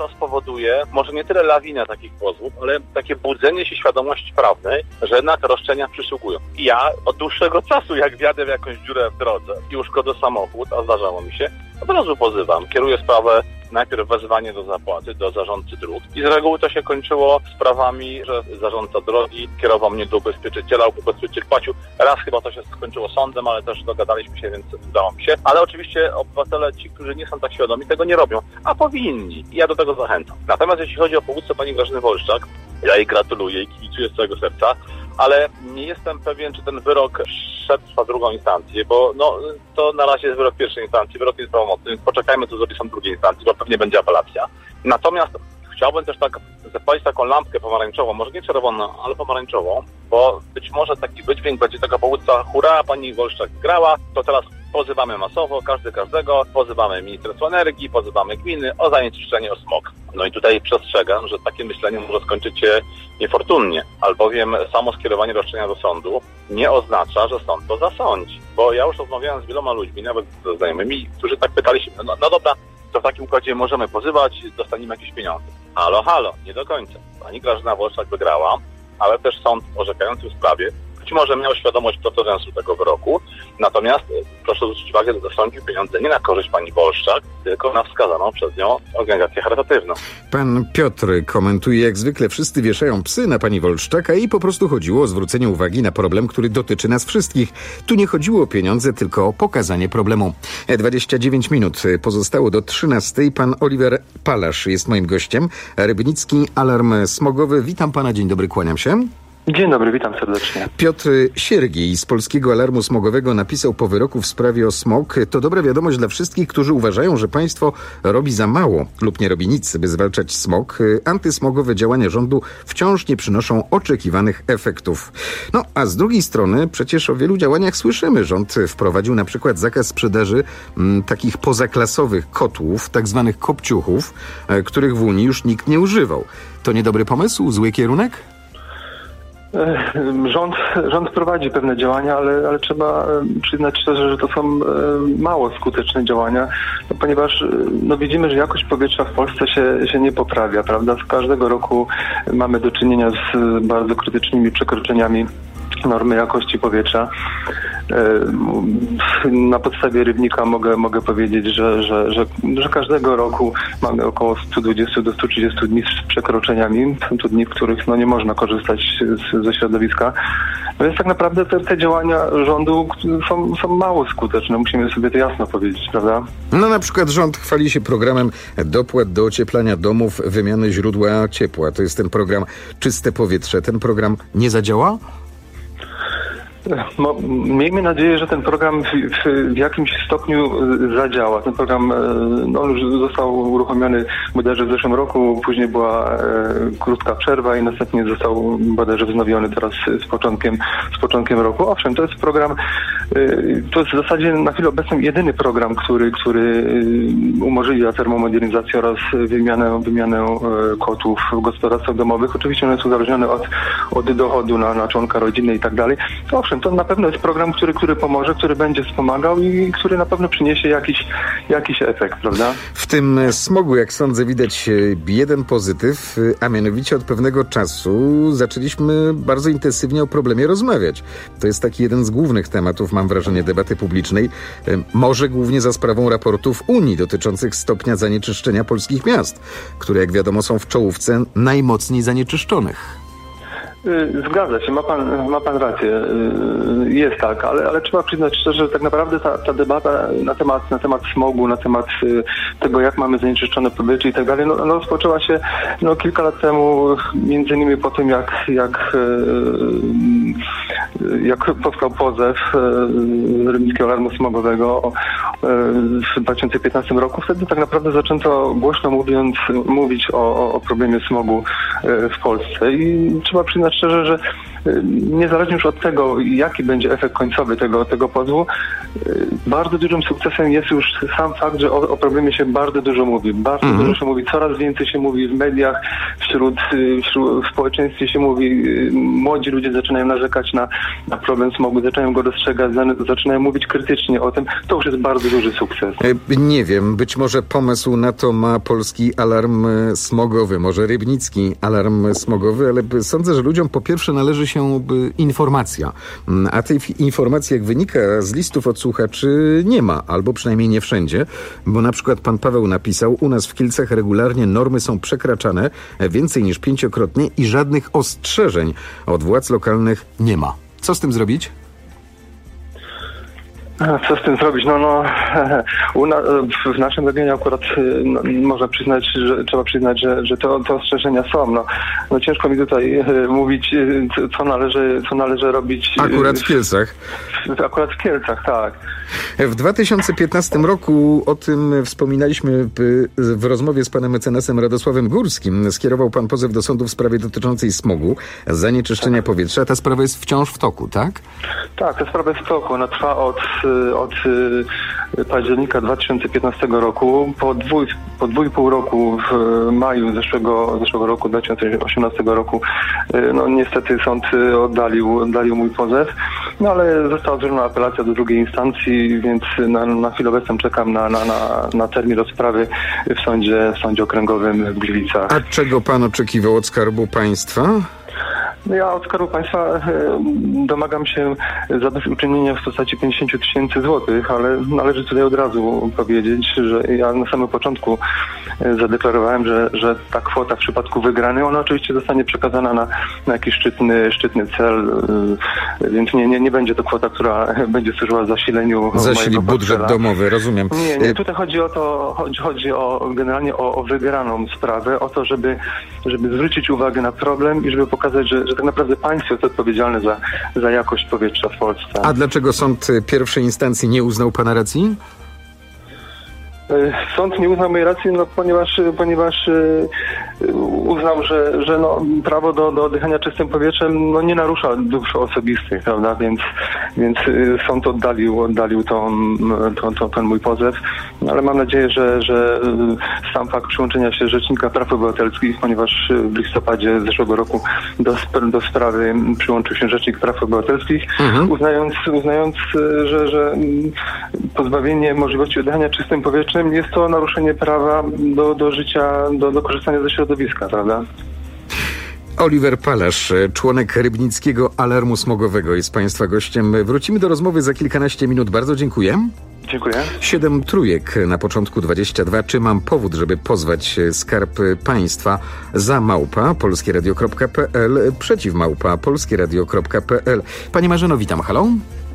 to spowoduje może nie tyle lawinę takich pozwów, ale takie budzenie się świadomości prawnej, że jednak roszczenia przysługują. I ja od dłuższego czasu, jak wjadę w jakąś dziurę w drodze i uszkodzę samochód, a zdarzało mi się, od razu pozywam. Kieruję sprawę najpierw wezwanie do zapłaty do zarządcy dróg i z reguły to się kończyło sprawami, że zarządca drogi kierował mnie do ubezpieczyciela, ubezpieczyciel płacił. Raz chyba to się skończyło sądem, ale też dogadaliśmy się, więc udało mi się. Ale oczywiście obywatele, ci, którzy nie są tak świadomi, tego nie robią, a powinni. I ja do tego zachęcam. Natomiast jeśli chodzi o powództwo pani Grażyny Wolszczak, ja jej gratuluję i kibicuję z całego serca, ale nie jestem pewien, czy ten wyrok szedł w drugą instancję, bo no, to na razie jest wyrok pierwszej instancji, wyrok jest prawomocny, więc poczekajmy, co zrobi sąd drugiej instancji, bo pewnie będzie apelacja. Natomiast chciałbym też tak zapalić taką lampkę pomarańczową, może nie czerwoną, ale pomarańczową, bo być może taki wydźwięk będzie taka powódca, hurra, pani Wolszczak grała, to teraz pozywamy masowo, każdy każdego, pozywamy Ministerstwo Energii, pozywamy gminy o zanieczyszczenie, o smog. No i tutaj przestrzegam, że takie myślenie może skończyć się niefortunnie, albowiem samo skierowanie roszczenia do sądu nie oznacza, że sąd to zasądzi. Bo ja już rozmawiałem z wieloma ludźmi, nawet ze znajomymi, którzy tak pytali się, no, no dobra, to w takim układzie możemy pozywać, dostaniemy jakieś pieniądze. Halo, halo, nie do końca. Pani Grażyna Wolszczak wygrała, ale też sąd orzekający w sprawie być może miał świadomość precedensu tego wyroku, natomiast proszę zwrócić uwagę, że zasądził pieniądze nie na korzyść pani Wolszczak, tylko na wskazaną przez nią organizację charytatywną. Pan Piotr komentuje, jak zwykle wszyscy wieszają psy na pani Wolszczaka i po prostu chodziło o zwrócenie uwagi na problem, który dotyczy nas wszystkich. Tu nie chodziło o pieniądze, tylko o pokazanie problemu. dwadzieścia dziewięć minut pozostało do trzynastej. Pan Oliver Palasz jest moim gościem. Rybnicki Alarm Smogowy. Witam pana, dzień dobry, kłaniam się. Dzień dobry, witam serdecznie. Piotr Siergiej z Polskiego Alarmu Smogowego napisał po wyroku w sprawie o smog: to dobra wiadomość dla wszystkich, którzy uważają, że państwo robi za mało lub nie robi nic, by zwalczać smog. Antysmogowe działania rządu wciąż nie przynoszą oczekiwanych efektów. No, a z drugiej strony przecież o wielu działaniach słyszymy. Rząd wprowadził na przykład zakaz sprzedaży m, takich pozaklasowych kotłów, tak zwanych kopciuchów, e, których w Unii już nikt nie używał. To niedobry pomysł? Zły kierunek? Rząd, rząd prowadzi pewne działania, ale, ale trzeba przyznać szczerze, że to są mało skuteczne działania, no, ponieważ no, widzimy, że jakość powietrza w Polsce się, się nie poprawia, prawda? Z każdego roku mamy do czynienia z bardzo krytycznymi przekroczeniami normy jakości powietrza. Na podstawie Rybnika mogę, mogę powiedzieć, że, że, że, że każdego roku mamy około sto dwadzieścia do stu trzydziestu dni z przekroczeniami. Są to dni, w których no, nie można korzystać z, ze środowiska. No więc tak naprawdę te, te działania rządu są, są mało skuteczne. Musimy sobie to jasno powiedzieć, prawda? No na przykład rząd chwali się programem dopłat do ocieplania domów, wymiany źródła ciepła. To jest ten program Czyste Powietrze. Ten program nie zadziała? No, miejmy nadzieję, że ten program w, w, w jakimś stopniu zadziała. Ten program no, już został uruchomiony bodajże w zeszłym roku, później była e, krótka przerwa i następnie został bodajże wznowiony teraz z początkiem, z początkiem roku. Owszem, to jest program, e, to jest w zasadzie na chwilę obecną jedyny program, który, który umożliwia termomodernizację oraz wymianę, wymianę e, kotłów w gospodarstwach domowych. Oczywiście one są uzależnione od, od dochodu na, na członka rodziny i tak dalej. Owszem, to na pewno jest program, który, który pomoże, który będzie wspomagał i który na pewno przyniesie jakiś, jakiś efekt, prawda? W tym smogu, jak sądzę, widać jeden pozytyw, a mianowicie od pewnego czasu zaczęliśmy bardzo intensywnie o problemie rozmawiać. To jest taki jeden z głównych tematów, mam wrażenie, debaty publicznej. Może głównie za sprawą raportów Unii dotyczących stopnia zanieczyszczenia polskich miast, które, jak wiadomo, są w czołówce najmocniej zanieczyszczonych. Zgadza się, ma pan, ma pan rację, jest tak, ale, ale trzeba przyznać szczerze, że tak naprawdę ta, ta debata na temat, na temat smogu, na temat tego, jak mamy zanieczyszczone powietrze i tak dalej, no, no rozpoczęła się no, kilka lat temu, między innymi po tym, jak, jak, jak powstał pozew Rybnickiego Alarmu Smogowego w dwa tysiące piętnastym roku. Wtedy tak naprawdę zaczęto głośno mówiąc, mówić o, o problemie smogu w Polsce i trzeba przyznać szczerze, że niezależnie już od tego, jaki będzie efekt końcowy tego, tego pozwu, bardzo dużym sukcesem jest już sam fakt, że o, o problemie się bardzo dużo mówi. Bardzo mhm. dużo się mówi, coraz więcej się mówi w mediach, wśród, wśród w społeczeństwie się mówi, młodzi ludzie zaczynają narzekać na, na problem smogu, zaczynają go dostrzegać, zaczynają mówić krytycznie o tym. To już jest bardzo duży sukces. Nie wiem, być może pomysł na to ma polski alarm smogowy, może rybnicki alarm smogowy, ale sądzę, że ludziom po pierwsze należy się informacja, a tej informacji, jak wynika z listów od słuchaczy, nie ma, albo przynajmniej nie wszędzie, bo na przykład pan Paweł napisał, u nas w Kielcach regularnie normy są przekraczane więcej niż pięciokrotnie i żadnych ostrzeżeń od władz lokalnych nie ma. Co z tym zrobić? Co z tym zrobić? No, no, u na, w naszym regionie akurat no, można przyznać, że trzeba przyznać, że, że te, te ostrzeżenia są. No, no ciężko mi tutaj mówić, co należy, co należy robić. Akurat w Kielcach. Akurat w Kielcach, tak. W dwa tysiące piętnastym roku, o tym wspominaliśmy w rozmowie z panem mecenasem Radosławem Górskim, skierował pan pozew do sądu w sprawie dotyczącej smogu, zanieczyszczenia tak. powietrza. Ta sprawa jest wciąż w toku, tak? Tak, ta sprawa jest w toku. Ona trwa od od października dwa tysiące piętnastego roku. Po dwóch, po dwóch i pół roku w maju zeszłego, zeszłego roku, dwa tysiące osiemnastego roku, no niestety sąd oddalił, oddalił mój pozew, no ale została złożona apelacja do drugiej instancji, więc na, na chwilę obecną czekam na, na, na, na termin rozprawy w sądzie, w sądzie okręgowym w Gliwicach. A czego pan oczekiwał od Skarbu Państwa? No ja od Skarbu Państwa e, domagam się zadośćuczynienia w postaci pięćdziesiąt tysięcy złotych, ale należy tutaj od razu powiedzieć, że ja na samym początku e, zadeklarowałem, że, że ta kwota w przypadku wygranej, ona oczywiście zostanie przekazana na, na jakiś szczytny, szczytny cel, e, więc nie, nie, nie będzie to kwota, która będzie służyła zasileniu Zasili budżet portfela. Domowy, rozumiem. Nie, nie, tutaj chodzi o to, chodzi, chodzi o generalnie o, o wygraną sprawę, o to, żeby, żeby zwrócić uwagę na problem i żeby pokazać, że że tak naprawdę państwo jest odpowiedzialne za, za jakość powietrza w Polsce. A dlaczego sąd pierwszej instancji nie uznał pana racji? Sąd nie uznał mojej racji, no, ponieważ, ponieważ uznał, że, że no, prawo do, do oddychania czystym powietrzem no, nie narusza dóbr osobistych, prawda? Więc, więc sąd oddalił, oddalił tą, tą, tą, ten mój pozew, ale mam nadzieję, że, że sam fakt przyłączenia się Rzecznika Praw Obywatelskich, ponieważ w listopadzie zeszłego roku do, do sprawy przyłączył się Rzecznik Praw Obywatelskich, mhm. uznając, uznając że, że pozbawienie możliwości oddychania czystym powietrzem jest to naruszenie prawa do, do życia, do, do korzystania ze środowiska, prawda? Oliver Palasz, członek Rybnickiego Alarmu Smogowego, jest państwa gościem. Wrócimy do rozmowy za kilkanaście minut. Bardzo dziękuję. Dziękuję. Siedem trójek na początku dwadzieścia dwa. Czy mam powód, żeby pozwać Skarb Państwa za małpa polskieradio kropka p l, przeciw małpa polskieradio kropka p l? Pani Marzeno, witam. Halo?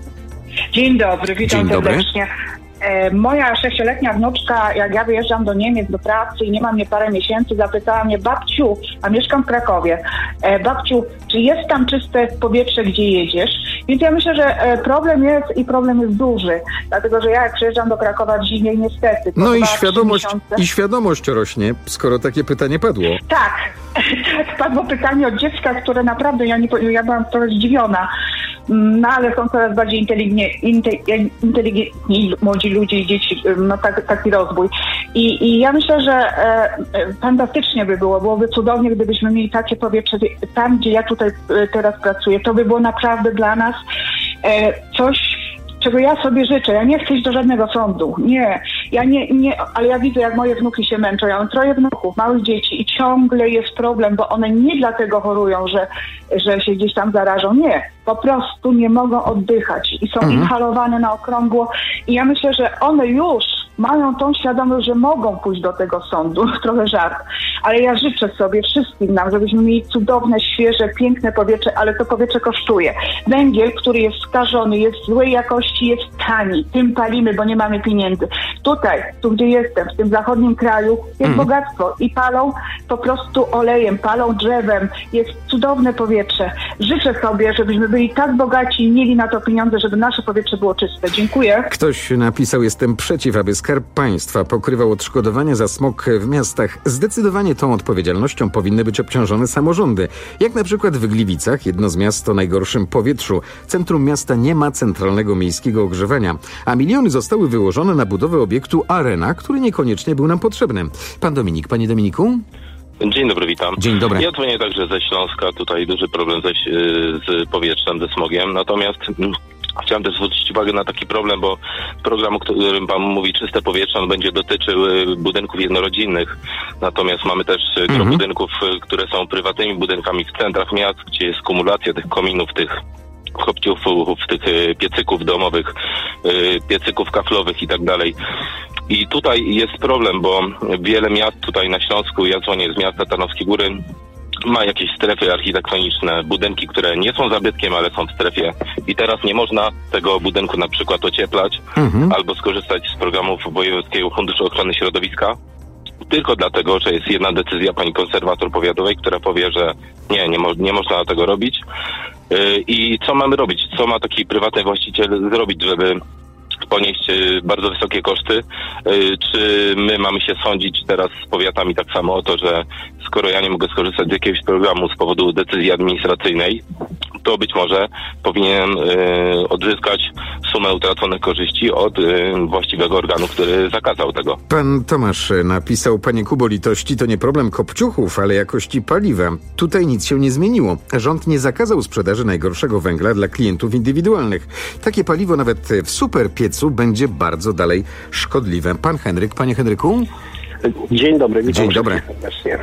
Dzień dobry, witam Dzień dobry. serdecznie. E, moja sześcioletnia wnuczka, jak ja wyjeżdżam do Niemiec do pracy i nie mam mnie parę miesięcy, zapytała mnie: babciu, a mieszkam w Krakowie, e, babciu, czy jest tam czyste powietrze, gdzie jedziesz? Więc ja myślę, że e, problem jest i problem jest duży, dlatego że ja jak przyjeżdżam do Krakowa w zimie, niestety... No i świadomość, i świadomość rośnie, skoro takie pytanie padło. Tak, tak, padło pytanie od dziecka, które naprawdę, ja, nie, ja byłam trochę zdziwiona. No ale są coraz bardziej inteligentni, inteligentni młodzi ludzie i dzieci, no tak, taki rozwój. I, I ja myślę, że e, fantastycznie by było, byłoby cudownie, gdybyśmy mieli takie powietrze tam, gdzie ja tutaj e, teraz pracuję. To by było naprawdę dla nas e, coś, czego ja sobie życzę. Ja nie chcę iść do żadnego sądu. Nie. Ja nie, nie, ale ja widzę, jak moje wnuki się męczą. Ja mam troje wnuków, małych dzieci i ciągle jest problem, bo one nie dlatego chorują, że, że się gdzieś tam zarażą. Nie. Po prostu nie mogą oddychać i są mhm. inhalowane na okrągło. I ja myślę, że one już mają tą świadomość, że mogą pójść do tego sądu. Trochę żart. Ale ja życzę sobie wszystkim nam, żebyśmy mieli cudowne, świeże, piękne powietrze, ale to powietrze kosztuje. Węgiel, który jest skażony, jest złej jakości, jest tani. Tym palimy, bo nie mamy pieniędzy. Tutaj, tu gdzie jestem, w tym zachodnim kraju jest mm. bogactwo i palą po prostu olejem, palą drzewem. Jest cudowne powietrze. Życzę sobie, żebyśmy byli tak bogaci i mieli na to pieniądze, żeby nasze powietrze było czyste. Dziękuję. Ktoś napisał: jestem przeciw, aby Skarb Państwa pokrywał odszkodowania za smog w miastach. Zdecydowanie tą odpowiedzialnością powinny być obciążone samorządy. Jak na przykład w Gliwicach, jedno z miast o najgorszym powietrzu. Centrum miasta nie ma centralnego miejskiego ogrzewania, a miliony zostały wyłożone na budowę obiektu Arena, który niekoniecznie był nam potrzebny. Pan Dominik, panie Dominiku? Dzień dobry, witam. Dzień dobry. Ja dzwonię także ze Śląska, tutaj duży problem ze, z powietrzem, ze smogiem, natomiast mm, chciałem też zwrócić uwagę na taki problem, bo program, o którym pan mówi, Czyste Powietrze, on będzie dotyczył budynków jednorodzinnych, natomiast mamy też gro Mhm. budynków, które są prywatnymi budynkami w centrach miast, gdzie jest kumulacja tych kominów, tych kopciuchów, tych piecyków domowych, piecyków kaflowych i tak dalej. I tutaj jest problem, bo wiele miast tutaj na Śląsku, ja dzwonię z miasta Tarnowskie Góry, ma jakieś strefy architektoniczne, budynki, które nie są zabytkiem, ale są w strefie i teraz nie można tego budynku na przykład ocieplać mhm. albo skorzystać z programów Wojewódzkiego Funduszu Ochrony Środowiska, tylko dlatego, że jest jedna decyzja pani konserwator powiatowej, która powie, że nie, nie, mo- nie można tego robić. Yy, I co mamy robić? Co ma taki prywatny właściciel zrobić, żeby ponieść yy, bardzo wysokie koszty? Yy, czy my mamy się sądzić teraz z powiatami tak samo o to, że skoro ja nie mogę skorzystać z jakiegoś programu z powodu decyzji administracyjnej, to być może powinienem yy, odzyskać sumę utraconych korzyści od yy, właściwego organu, który zakazał tego. Pan Tomasz napisał: panie Kubo, litości, to nie problem kopciuchów, ale jakości paliwa. Tutaj nic się nie zmieniło. Rząd nie zakazał sprzedaży najgorszego węgla dla klientów indywidualnych. Takie paliwo nawet w super piecu będzie bardzo dalej szkodliwe. Pan Henryk, panie Henryku? Dzień dobry, witam Dzień dobry. serdecznie.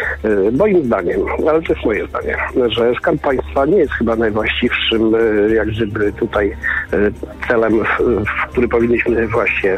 Moim zdaniem, ale to jest moje zdanie, że Skarb Państwa nie jest chyba najwłaściwszym jak gdyby tutaj celem, w który powinniśmy właśnie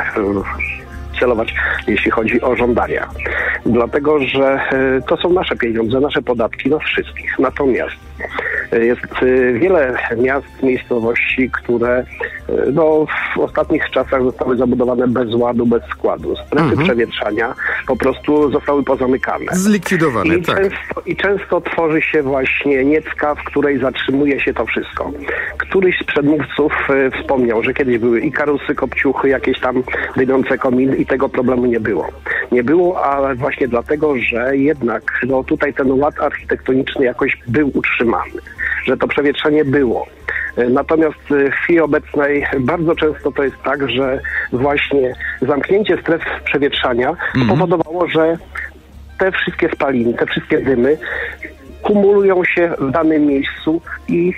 celować, jeśli chodzi o żądania. Dlatego, że to są nasze pieniądze, nasze podatki, nas wszystkich. Natomiast jest wiele miast, miejscowości, które no, w ostatnich czasach zostały zabudowane bez ładu, bez składu. Strefy mhm. przewietrzania po prostu zostały pozamykane. Zlikwidowane, I tak. Często, I często tworzy się właśnie niecka, w której zatrzymuje się to wszystko. Któryś z przedmówców e, wspomniał, że kiedyś były i karusy, kopciuchy, jakieś tam dynące kominy i tego problemu nie było. Nie było, ale właśnie dlatego, że jednak no, tutaj ten ład architektoniczny jakoś był utrzymany. Że to przewietrzenie było. Natomiast w chwili obecnej bardzo często to jest tak, że właśnie zamknięcie stref przewietrzania mm-hmm. spowodowało, że te wszystkie spaliny, te wszystkie dymy kumulują się w danym miejscu i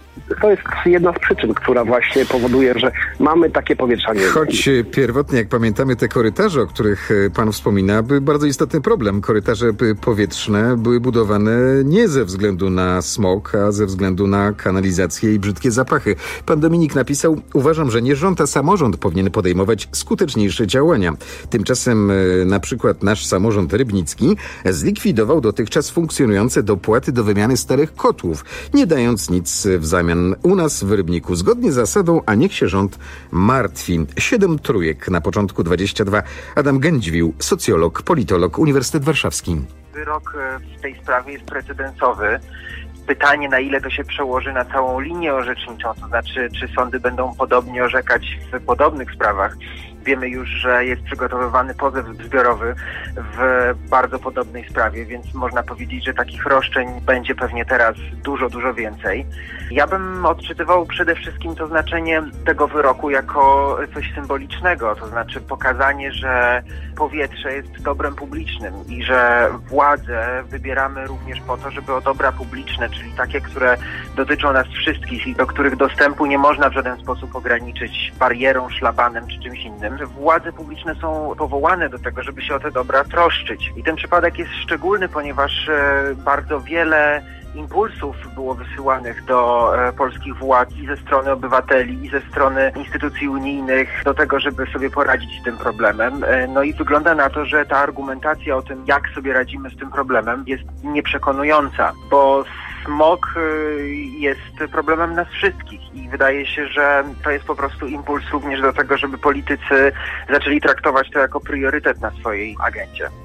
to jest jedna z przyczyn, która właśnie powoduje, że mamy takie powietrzanie. Choć pierwotnie, jak pamiętamy, te korytarze, o których pan wspomina, były bardzo istotny problem. Korytarze powietrzne były budowane nie ze względu na smog, a ze względu na kanalizację i brzydkie zapachy. Pan Dominik napisał: uważam, że nie rząd, a samorząd powinien podejmować skuteczniejsze działania. Tymczasem na przykład nasz samorząd rybnicki zlikwidował dotychczas funkcjonujące dopłaty do wymiany starych kotłów, nie dając nic w zamian. U nas w Rybniku, zgodnie z zasadą, a niech się rząd martwi. Siedem trójek, na początku dwadzieścia dwa. Adam Gędźwił, socjolog, politolog, Uniwersytet Warszawski. Wyrok w tej sprawie jest precedensowy. Pytanie, na ile to się przełoży na całą linię orzeczniczą, to znaczy, czy sądy będą podobnie orzekać w podobnych sprawach. Wiemy już, że jest przygotowywany pozew zbiorowy w bardzo podobnej sprawie, więc można powiedzieć, że takich roszczeń będzie pewnie teraz dużo, dużo więcej. Ja bym odczytywał przede wszystkim to znaczenie tego wyroku jako coś symbolicznego, to znaczy pokazanie, że powietrze jest dobrem publicznym i że władzę wybieramy również po to, żeby o dobra publiczne, czyli takie, które dotyczą nas wszystkich i do których dostępu nie można w żaden sposób ograniczyć barierą, szlabanem czy czymś innym, że władze publiczne są powołane do tego, żeby się o te dobra troszczyć. I ten przypadek jest szczególny, ponieważ bardzo wiele impulsów było wysyłanych do e, polskich władz i ze strony obywateli, i ze strony instytucji unijnych do tego, żeby sobie poradzić z tym problemem. E, no i wygląda na to, że ta argumentacja o tym, jak sobie radzimy z tym problemem, jest nieprzekonująca, bo smog jest problemem nas wszystkich i wydaje się, że to jest po prostu impuls również do tego, żeby politycy zaczęli traktować to jako priorytet na swojej agendzie.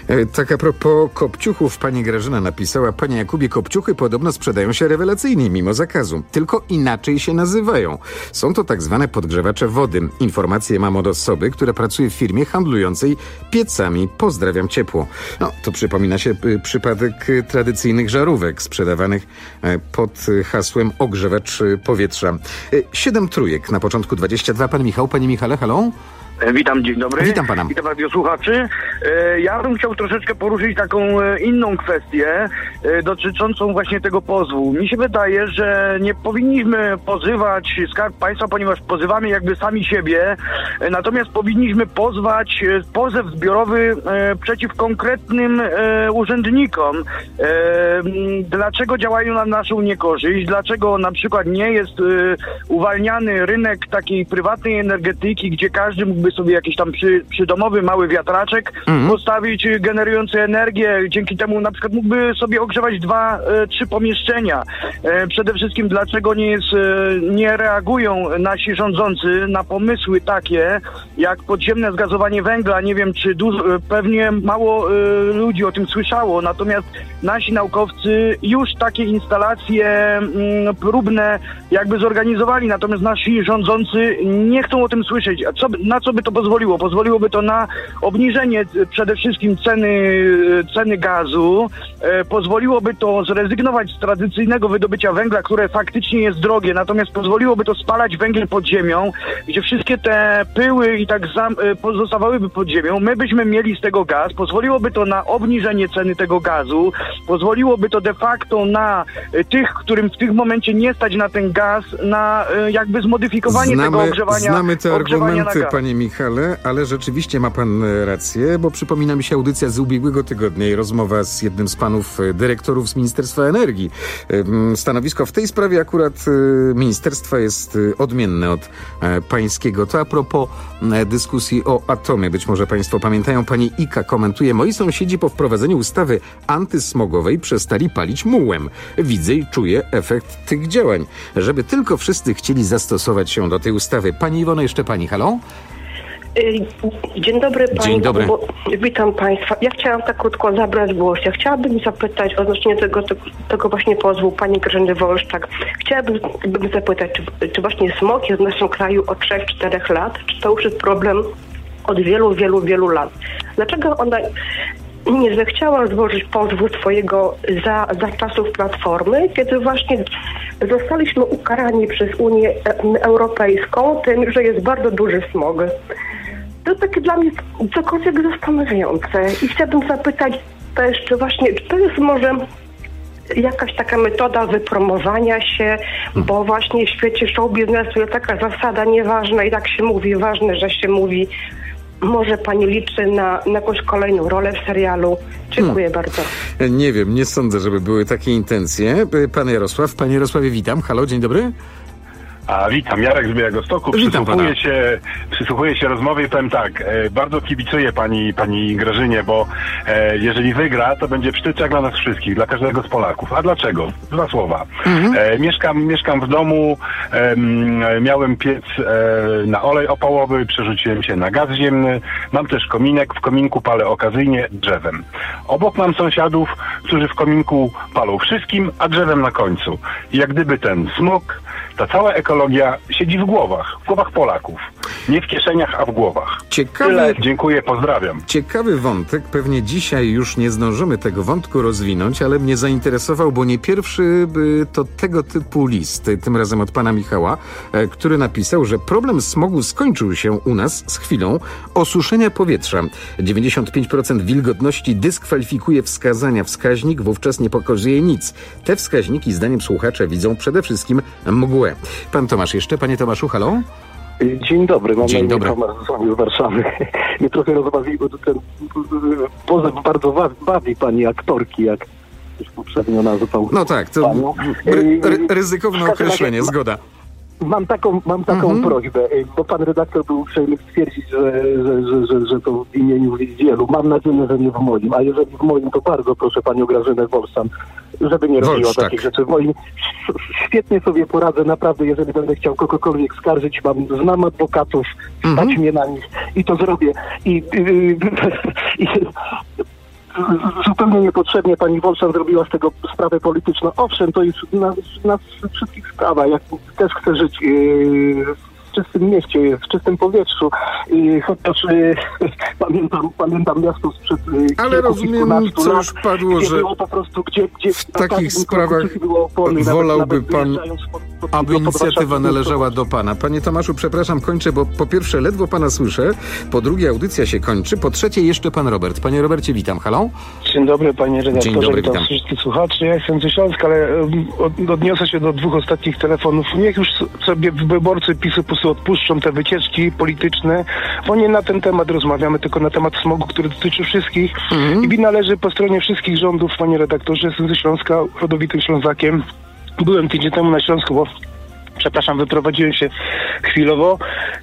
Tak a propos kopciuchów, pani Grażyna napisała: panie Jakubie, kopciuchy podobno sprzedają się rewelacyjnie mimo zakazu, tylko inaczej się nazywają. Są to tak zwane podgrzewacze wody. Informacje mam od osoby, która pracuje w firmie handlującej piecami. Pozdrawiam ciepło. No, to przypomina się y, przypadek y, tradycyjnych żarówek sprzedawanych y, pod y, hasłem ogrzewacz y, powietrza. Y, siedem trójek na początku dwadzieścia dwa. Pan Michał, panie Michale, halo? Witam, dzień dobry. Witam pana. Witam radiosłuchaczy. E, ja bym chciał troszeczkę poruszyć taką e, inną kwestię e, dotyczącą właśnie tego pozwu. Mi się wydaje, że nie powinniśmy pozywać Skarb Państwa, ponieważ pozywamy jakby sami siebie, e, natomiast powinniśmy pozwać e, pozew zbiorowy e, przeciw konkretnym e, urzędnikom. E, dlaczego działają na naszą niekorzyść? Dlaczego na przykład nie jest e, uwalniany rynek takiej prywatnej energetyki, gdzie każdy mógłby sobie jakiś tam przy, przydomowy mały wiatraczek mm. postawić generujący energię. Dzięki temu na przykład mógłby sobie ogrzewać dwa, e, trzy pomieszczenia. E, przede wszystkim dlaczego nie jest, e, nie reagują nasi rządzący na pomysły takie jak podziemne zgazowanie węgla. Nie wiem, czy dużo, pewnie mało e, ludzi o tym słyszało, natomiast nasi naukowcy już takie instalacje m, próbne jakby zorganizowali, natomiast nasi rządzący nie chcą o tym słyszeć. A co, na co by to pozwoliło? Pozwoliłoby to na obniżenie przede wszystkim ceny, ceny gazu, e, pozwoliłoby to zrezygnować z tradycyjnego wydobycia węgla, które faktycznie jest drogie, natomiast pozwoliłoby to spalać węgiel pod ziemią, gdzie wszystkie te pyły i tak zam, e, pozostawałyby pod ziemią. My byśmy mieli z tego gaz, pozwoliłoby to na obniżenie ceny tego gazu, pozwoliłoby to de facto na e, tych, którym w tym momencie nie stać na ten gaz, na e, jakby zmodyfikowanie znamy, znamy te ogrzewania argumenty, panie Michale, ale rzeczywiście ma pan rację, bo przypomina mi się audycja z ubiegłego tygodnia i rozmowa z jednym z panów dyrektorów z Ministerstwa Energii. Stanowisko w tej sprawie akurat ministerstwa jest odmienne od pańskiego. To a propos dyskusji o atomie. Być może państwo pamiętają, pani Ika komentuje: moi sąsiedzi po wprowadzeniu ustawy antysmogowej przestali palić mułem. Widzę i czuję efekt tych działań. Żeby tylko wszyscy chcieli zastosować się do tej ustawy. Pani Iwono, jeszcze pani, halo? Dzień dobry Państwu. Dzień dobry. Bo, witam Państwa. Ja chciałam tak krótko zabrać głos. Ja chciałabym zapytać odnośnie tego, tego, tego właśnie pozwu pani Grażyny Wolszczak. Chciałabym zapytać, czy, czy właśnie smog jest w naszym kraju od trzech czterech lat, czy to już jest problem od wielu, wielu, wielu lat? Dlaczego ona nie zechciała złożyć pozwu swojego za, za czasów Platformy, kiedy właśnie zostaliśmy ukarani przez Unię Europejską tym, że jest bardzo duży smog? To takie dla mnie cokolwiek zastanawiające. I chciałabym zapytać też, czy właśnie, czy to jest może jakaś taka metoda wypromowania się, bo właśnie w świecie show biznesu jest taka zasada nieważna i tak się mówi, ważne, że się mówi. Może pani liczy na, na jakąś kolejną rolę w serialu? Dziękuję hmm. bardzo. Nie wiem, nie sądzę, żeby były takie intencje. Pan Jarosław. Panie Jarosławie, witam. Halo, dzień dobry. A witam, Jarek z Białegostoku. Przysłuchuję się, przysłuchuję się rozmowie i powiem tak, e, bardzo kibicuję pani, pani Grażynie, bo e, jeżeli wygra, to będzie przytyczek dla nas wszystkich, dla każdego z Polaków. A dlaczego? Dwa słowa. Mhm. E, mieszkam, mieszkam w domu, e, miałem piec e, na olej opałowy, przerzuciłem się na gaz ziemny, mam też kominek, w kominku palę okazyjnie drzewem. Obok mam sąsiadów, którzy w kominku palą wszystkim, a drzewem na końcu. I jak gdyby ten smog, ta cała ekologia siedzi w głowach, w głowach Polaków. Nie w kieszeniach, a w głowach. Ciekawy, Tyle, dziękuję, pozdrawiam. Ciekawy wątek. Pewnie dzisiaj już nie zdążymy tego wątku rozwinąć, ale mnie zainteresował, bo nie pierwszy to tego typu list, tym razem od pana Michała, który napisał, że problem smogu skończył się u nas z chwilą osuszenia powietrza. dziewięćdziesiąt pięć procent wilgotności dyskwalifikuje wskazania. Wskaźnik wówczas nie pokazuje nic. Te wskaźniki, zdaniem słuchacza, widzą przede wszystkim mgłę. Pan Tomasz jeszcze. Panie Tomaszu, halo? Dzień dobry, mam Dzień na imię dobry. Tomasz z Warszawy. Mnie trochę rozbawi, bo ten pozew bardzo bawi pani aktorki, jak już poprzednio nazwał. No tak, to ry- ry- ryzykowne określenie, zgoda. Mam taką, mam taką mhm. prośbę, bo pan redaktor był uprzejmy stwierdzić, że, że, że, że, że to w imieniu wielu. Mam nadzieję, że nie w moim, a jeżeli w moim, to bardzo proszę panią Grażynę Wolszczak, żeby nie robiła Wolszczak. takich rzeczy. W moim świetnie sobie poradzę, naprawdę, jeżeli będę chciał kogokolwiek skarżyć, mam, znam adwokatów, stać mhm. mnie na nich i to zrobię. I, i, i zupełnie niepotrzebnie pani Wolszan zrobiła z tego sprawę polityczną. Owszem, to jest na, na wszystkich sprawach. Ja też chcę żyć yy, w czystym mieście, w czystym powietrzu. I chociaż y, pamiętam, pamiętam miasto sprzed y, ale rozumiem, co już padło, że było po prostu, gdzie, gdzie w takich sprawach opony, wolałby nawet, pan, nawet pod, pod, aby inicjatywa należała do pana. Panie Tomaszu, przepraszam, kończę, bo po pierwsze ledwo pana słyszę, po drugie audycja się kończy, po trzecie jeszcze pan Robert. Panie Robercie, witam. Halo? Dzień dobry, panie redaktorze. Dzień dobry, witam. Wszystkich słuchaczy. Ja jestem ze Śląska, ale od, odniosę się do dwóch ostatnich telefonów. Niech już sobie wyborcy PiS-u po prostu odpuszczą te wycieczki polityczne, bo nie na ten temat rozmawiamy, tylko na temat smogu, który dotyczy wszystkich. Mm-hmm. I wina leży po stronie wszystkich rządów, panie redaktorze. Jestem ze Śląska, rodowitym Ślązakiem. Byłem tydzień temu na Śląsku, bo przepraszam, wyprowadziłem się chwilowo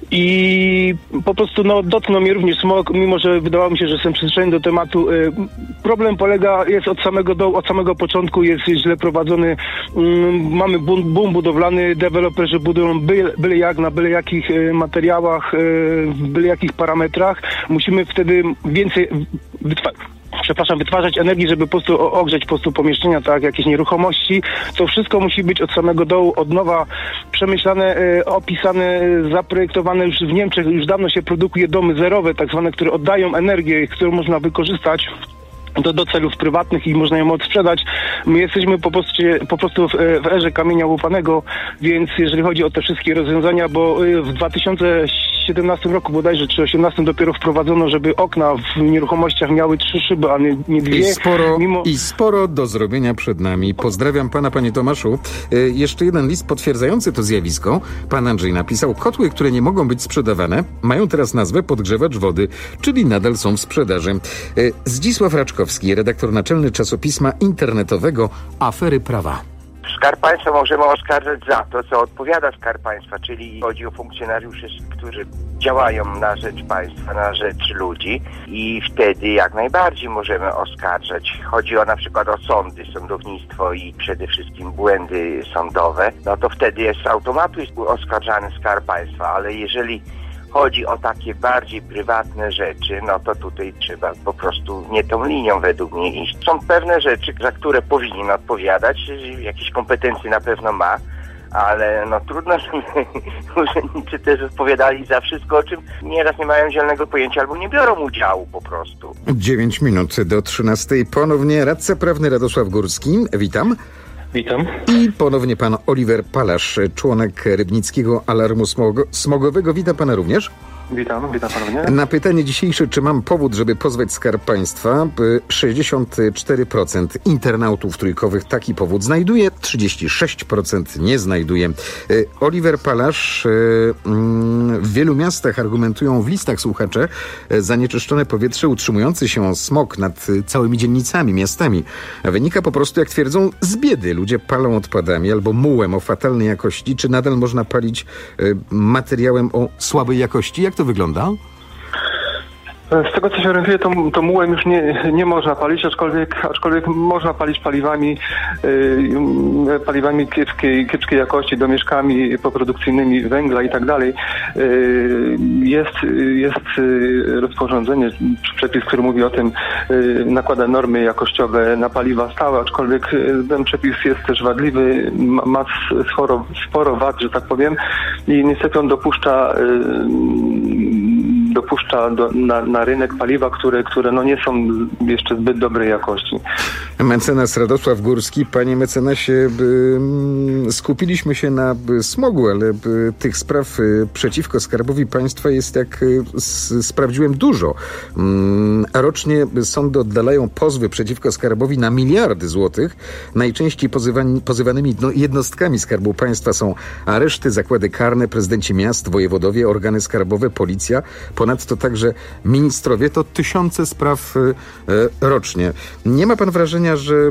i po prostu no, dotknął mnie również smog, mimo że wydawało mi się, że jestem przyzwyczajony do tematu. Problem polega, jest od samego dołu, od samego początku jest źle prowadzony. Mamy boom, boom budowlany, deweloperzy budują byle, byle jak, na byle jakich materiałach, w byle jakich parametrach. Musimy wtedy więcej wytwarzać. Przepraszam, wytwarzać energii, żeby po prostu ogrzeć po prostu pomieszczenia, tak, jakieś nieruchomości. To wszystko musi być od samego dołu, od nowa przemyślane, e, opisane, zaprojektowane. Już w Niemczech już dawno się produkuje domy zerowe, tak zwane, które oddają energię, którą można wykorzystać do, do celów prywatnych i można ją odsprzedać. My jesteśmy po prostu, po prostu w, w erze kamienia łupanego, więc jeżeli chodzi o te wszystkie rozwiązania, bo w dwa tysiące siedemnastym roku bodajże, czy osiemnastym dopiero wprowadzono, żeby okna w nieruchomościach miały trzy szyby, a nie, nie dwie. I sporo, mimo... I sporo do zrobienia przed nami. Pozdrawiam pana, panie Tomaszu. Y, jeszcze jeden list potwierdzający to zjawisko. Pan Andrzej napisał: kotły, które nie mogą być sprzedawane, mają teraz nazwę podgrzewacz wody, czyli nadal są w sprzedaży. Y, Zdzisław Raczkowski, redaktor naczelny czasopisma internetowego Afery Prawa. Skarb Państwa możemy oskarżać za to, co odpowiada Skarb Państwa, czyli chodzi o funkcjonariuszy, którzy działają na rzecz państwa, na rzecz ludzi i wtedy jak najbardziej możemy oskarżać. Chodzi o na przykład o sądy, sądownictwo i przede wszystkim błędy sądowe, no to wtedy jest z automatu oskarżany Skarb Państwa, ale jeżeli chodzi o takie bardziej prywatne rzeczy, no to tutaj trzeba po prostu nie tą linią według mnie iść. Są pewne rzeczy, za które powinien odpowiadać, jakieś kompetencje na pewno ma, ale no trudno, żeby urzędnicy też odpowiadali za wszystko, o czym nieraz nie mają zielonego pojęcia albo nie biorą udziału po prostu. dziewięć minut do trzynastej. Ponownie radca prawny Radosław Górski. Witam. Witam. I ponownie pan Oliver Palasz, członek Rybnickiego Alarmu Smog- Smogowego. Witam pana również. Witam, witam ponownie. Na pytanie dzisiejsze, czy mam powód, żeby pozwać Skarb Państwa, sześćdziesiąt cztery procent internautów trójkowych taki powód znajduje, trzydzieści sześć procent nie znajduje. Oliver Palasz, w wielu miastach argumentują w listach słuchacze zanieczyszczone powietrze utrzymujący się smog nad całymi dzielnicami, miastami. Wynika po prostu, jak twierdzą, z biedy. Ludzie palą odpadami albo mułem o fatalnej jakości. Czy nadal można palić materiałem o słabej jakości? Jak to wygląda? Z tego, co się orientuję, to, to mułem już nie, nie można palić, aczkolwiek, aczkolwiek można palić paliwami yy, paliwami kiepskiej, kiepskiej jakości, domieszkami poprodukcyjnymi węgla i tak dalej. Yy, jest, jest rozporządzenie, przepis, który mówi o tym, yy, nakłada normy jakościowe na paliwa stałe, aczkolwiek ten przepis jest też wadliwy, ma, ma sporo, sporo wad, że tak powiem, i niestety on dopuszcza yy, dopuszcza do, na, na rynek paliwa, które, które no nie są jeszcze zbyt dobrej jakości. Mecenas Radosław Górski. Panie mecenasie, by, skupiliśmy się na smogu, ale by, tych spraw y, przeciwko Skarbowi Państwa jest, jak y, s, sprawdziłem, dużo. Y, rocznie sądy oddalają pozwy przeciwko Skarbowi na miliardy złotych. Najczęściej pozywani, pozywanymi no, jednostkami Skarbu Państwa są areszty, zakłady karne, prezydenci miast, wojewodowie, organy skarbowe, policja. Ponadto także ministrowie. To tysiące spraw y, y, rocznie. Nie ma pan wrażenia, że y, y,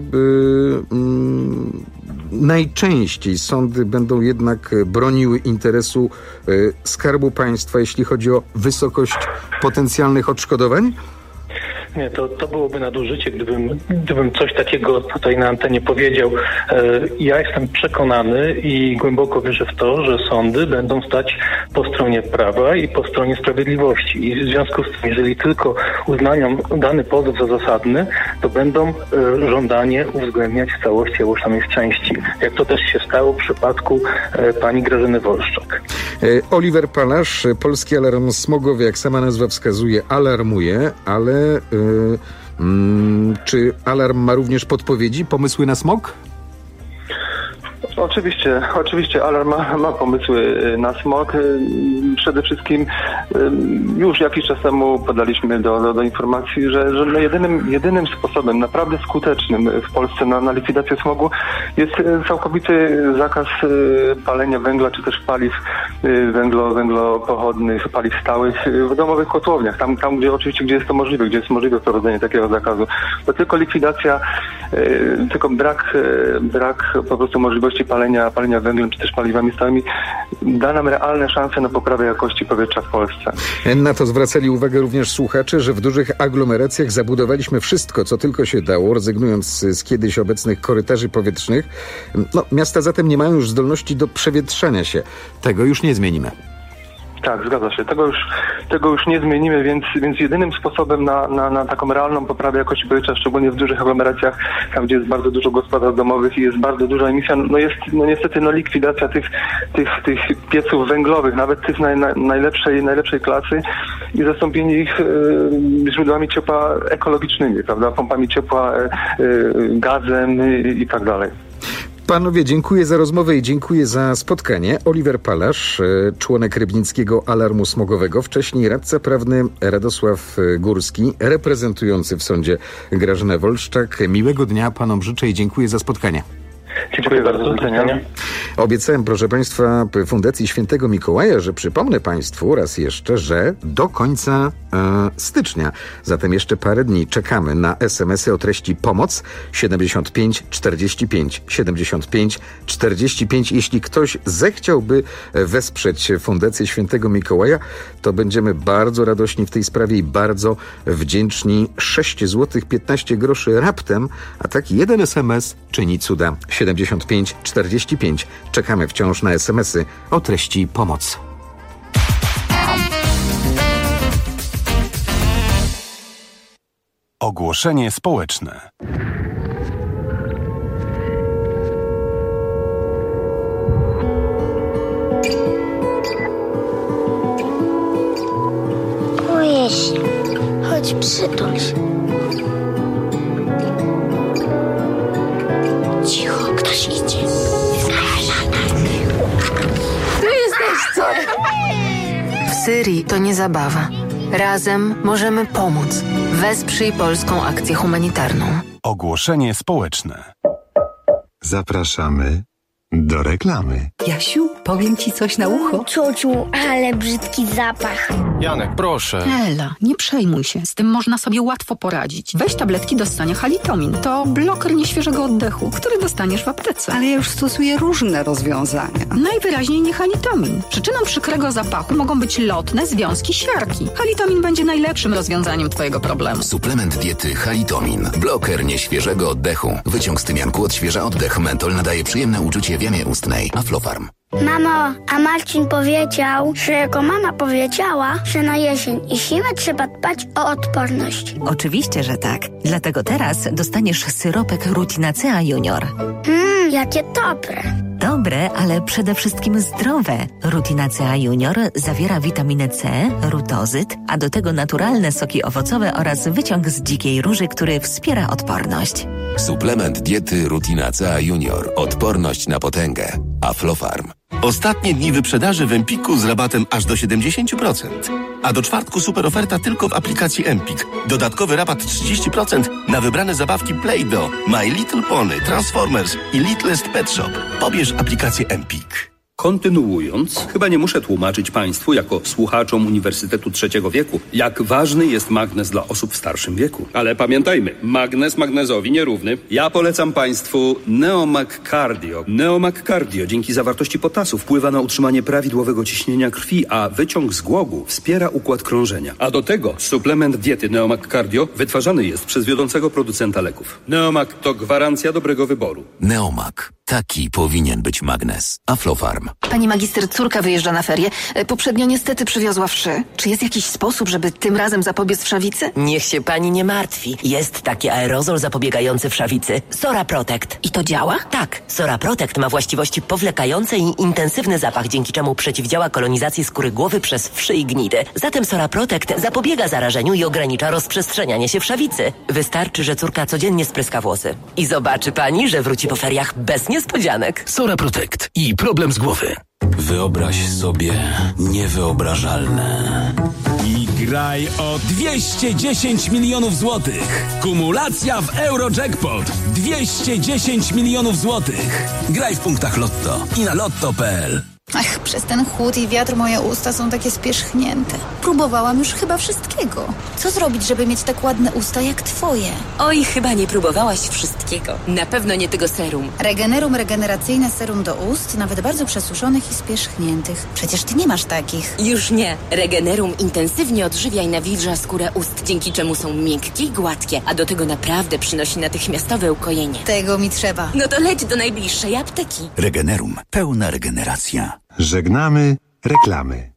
najczęściej sądy będą jednak broniły interesu y, Skarbu Państwa, jeśli chodzi o wysokość potencjalnych odszkodowań? Nie, to, to byłoby nadużycie, gdybym, gdybym coś takiego tutaj na antenie powiedział. Ja jestem przekonany i głęboko wierzę w to, że sądy będą stać po stronie prawa i po stronie sprawiedliwości. I w związku z tym, jeżeli tylko uznają dany pozew za zasadny, to będą żądanie uwzględniać w całości albo przynajmniej w części. Jak to też się stało w przypadku pani Grażyny Wolszczak. Oliver Palasz, Polski Alarm Smogowy, jak sama nazwa wskazuje, alarmuje, ale yy, yy, czy alarm ma również podpowiedzi, pomysły na smog? Oczywiście, oczywiście alarm ma, ma pomysły na smog. Przede wszystkim już jakiś czas temu podaliśmy do, do, do informacji, że, że no jedynym, jedynym sposobem naprawdę skutecznym w Polsce na, na likwidację smogu jest całkowity zakaz palenia węgla czy też paliw węglo, węglopochodnych, paliw stałych w domowych kotłowniach. Tam, tam gdzie oczywiście gdzie jest to możliwe, gdzie jest możliwe wprowadzenie takiego zakazu. To tylko likwidacja, tylko brak, brak po prostu możliwości palenia, palenia węglem czy też paliwami stałymi da nam realne szanse na poprawę jakości powietrza w Polsce. Na to zwracali uwagę również słuchacze, że w dużych aglomeracjach zabudowaliśmy wszystko, co tylko się dało, rezygnując z kiedyś obecnych korytarzy powietrznych. No, miasta zatem nie mają już zdolności do przewietrzania się. Tego już nie zmienimy. Tak, zgadza się. Tego już, tego już nie zmienimy, więc, więc jedynym sposobem na, na, na taką realną poprawę jakości powietrza, szczególnie w dużych aglomeracjach, tam gdzie jest bardzo dużo gospodarstw domowych i jest bardzo duża emisja, no jest no niestety no likwidacja tych, tych, tych pieców węglowych, nawet tych naj, na, najlepszej, najlepszej klasy i zastąpienie ich e, źródłami ciepła ekologicznymi, prawda, pompami ciepła, e, e, gazem i, i tak dalej. Panowie, dziękuję za rozmowę i dziękuję za spotkanie. Oliver Palasz, członek Rybnickiego Alarmu Smogowego, wcześniej radca prawny Radosław Górski, reprezentujący w sądzie Grażynę Wolszczak. Miłego dnia panom życzę i dziękuję za spotkanie. Dziękuję bardzo. Do widzenia. Obiecałem, proszę państwa, Fundacji Świętego Mikołaja, że przypomnę państwu raz jeszcze, że do końca e, stycznia, zatem jeszcze parę dni, czekamy na es em esy o treści pomoc siedemdziesiąt pięć czterdzieści pięć siedemdziesiąt pięć czterdzieści pięć. Jeśli ktoś zechciałby wesprzeć Fundację Świętego Mikołaja, to będziemy bardzo radośni w tej sprawie i bardzo wdzięczni. sześć złotych piętnaście groszy raptem, a taki jeden es em es czyni cuda. siedemdziesiąt pięć czterdzieści pięć. Czekamy wciąż na es em esy o treści pomoc. Ogłoszenie społeczne. Boję się. Chodź, przytul się. Cicho, ktoś idzie. Tu jesteście! W Syrii to nie zabawa. Razem możemy pomóc. Wesprzyj polską akcję humanitarną. Ogłoszenie społeczne. Zapraszamy do reklamy. Jasiu, powiem ci coś na ucho. Ciociu, ale brzydki zapach. Janek, proszę. Ela, nie przejmuj się. Z tym można sobie łatwo poradzić. Weź tabletki do ssania Halitomin. To bloker nieświeżego oddechu, który dostaniesz w aptece. Ale ja już stosuję różne rozwiązania. Najwyraźniej nie Halitomin. Przyczyną przykrego zapachu mogą być lotne związki siarki. Halitomin będzie najlepszym rozwiązaniem twojego problemu. Suplement diety Halitomin. Bloker nieświeżego oddechu. Wyciąg z tymianku odświeża oddech. Mentol nadaje przyjemne uczucie w jamie ustnej. Aflofarm. Mamo, a Marcin powiedział, że jego mama powiedziała, że na jesień i zimę trzeba dbać o odporność. Oczywiście, że tak. Dlatego teraz dostaniesz syropek Rutinacea Junior. Mmm, jakie dobre. Dobre, ale przede wszystkim zdrowe. Rutinacea Junior zawiera witaminę C, rutozyt, a do tego naturalne soki owocowe oraz wyciąg z dzikiej róży, który wspiera odporność. Suplement diety Rutinacea Junior. Odporność na potęgę. Aflofarm. Ostatnie dni wyprzedaży w Empiku z rabatem aż do siedemdziesiąt procent. A do czwartku super oferta tylko w aplikacji Empik. Dodatkowy rabat trzydzieści procent na wybrane zabawki Play-Doh, My Little Pony, Transformers i Littlest Pet Shop. Pobierz aplikację Empik. Kontynuując, chyba nie muszę tłumaczyć Państwu, jako słuchaczom Uniwersytetu Trzeciego Wieku, jak ważny jest magnez dla osób w starszym wieku. Ale pamiętajmy, magnez magnezowi nierówny. Ja polecam Państwu Neomag Cardio. Neomag Cardio dzięki zawartości potasu wpływa na utrzymanie prawidłowego ciśnienia krwi, a wyciąg z głogu wspiera układ krążenia. A do tego suplement diety Neomag Cardio wytwarzany jest przez wiodącego producenta leków. Neomag to gwarancja dobrego wyboru. Neomag. Taki powinien być magnez. Aflofarm. Pani magister, córka wyjeżdża na ferie. Poprzednio niestety przywiozła wszy. Czy jest jakiś sposób, żeby tym razem zapobiec wszawicy? Niech się pani nie martwi. Jest taki aerozol zapobiegający wszawicy. Sora Protect. I to działa? Tak. Sora Protect ma właściwości powlekające i intensywny zapach, dzięki czemu przeciwdziała kolonizacji skóry głowy przez wszy i gnidy. Zatem Sora Protect zapobiega zarażeniu i ogranicza rozprzestrzenianie się wszawicy. Wystarczy, że córka codziennie spryska włosy. I zobaczy pani, że wróci po feriach bez niespodzianek. Sora Protect i problem z głowy. Wyobraź sobie niewyobrażalne. I graj o dwieście dziesięć milionów złotych. Kumulacja w Eurojackpot. dwieście dziesięć milionów złotych. Graj w punktach Lotto i na lotto kropka p l. Ach, przez ten chłód i wiatr moje usta są takie spierzchnięte. Próbowałam już chyba wszystkiego. Co zrobić, żeby mieć tak ładne usta jak twoje? Oj, chyba nie próbowałaś wszystkiego. Na pewno nie tego serum. Regenerum regeneracyjne serum do ust, nawet bardzo przesuszonych i spierzchniętych. Przecież ty nie masz takich. Już nie. Regenerum intensywnie odżywia i nawilża skórę ust, dzięki czemu są miękkie i gładkie, a do tego naprawdę przynosi natychmiastowe ukojenie. Tego mi trzeba. No to leć do najbliższej apteki. Regenerum. Pełna regeneracja. Żegnamy reklamy.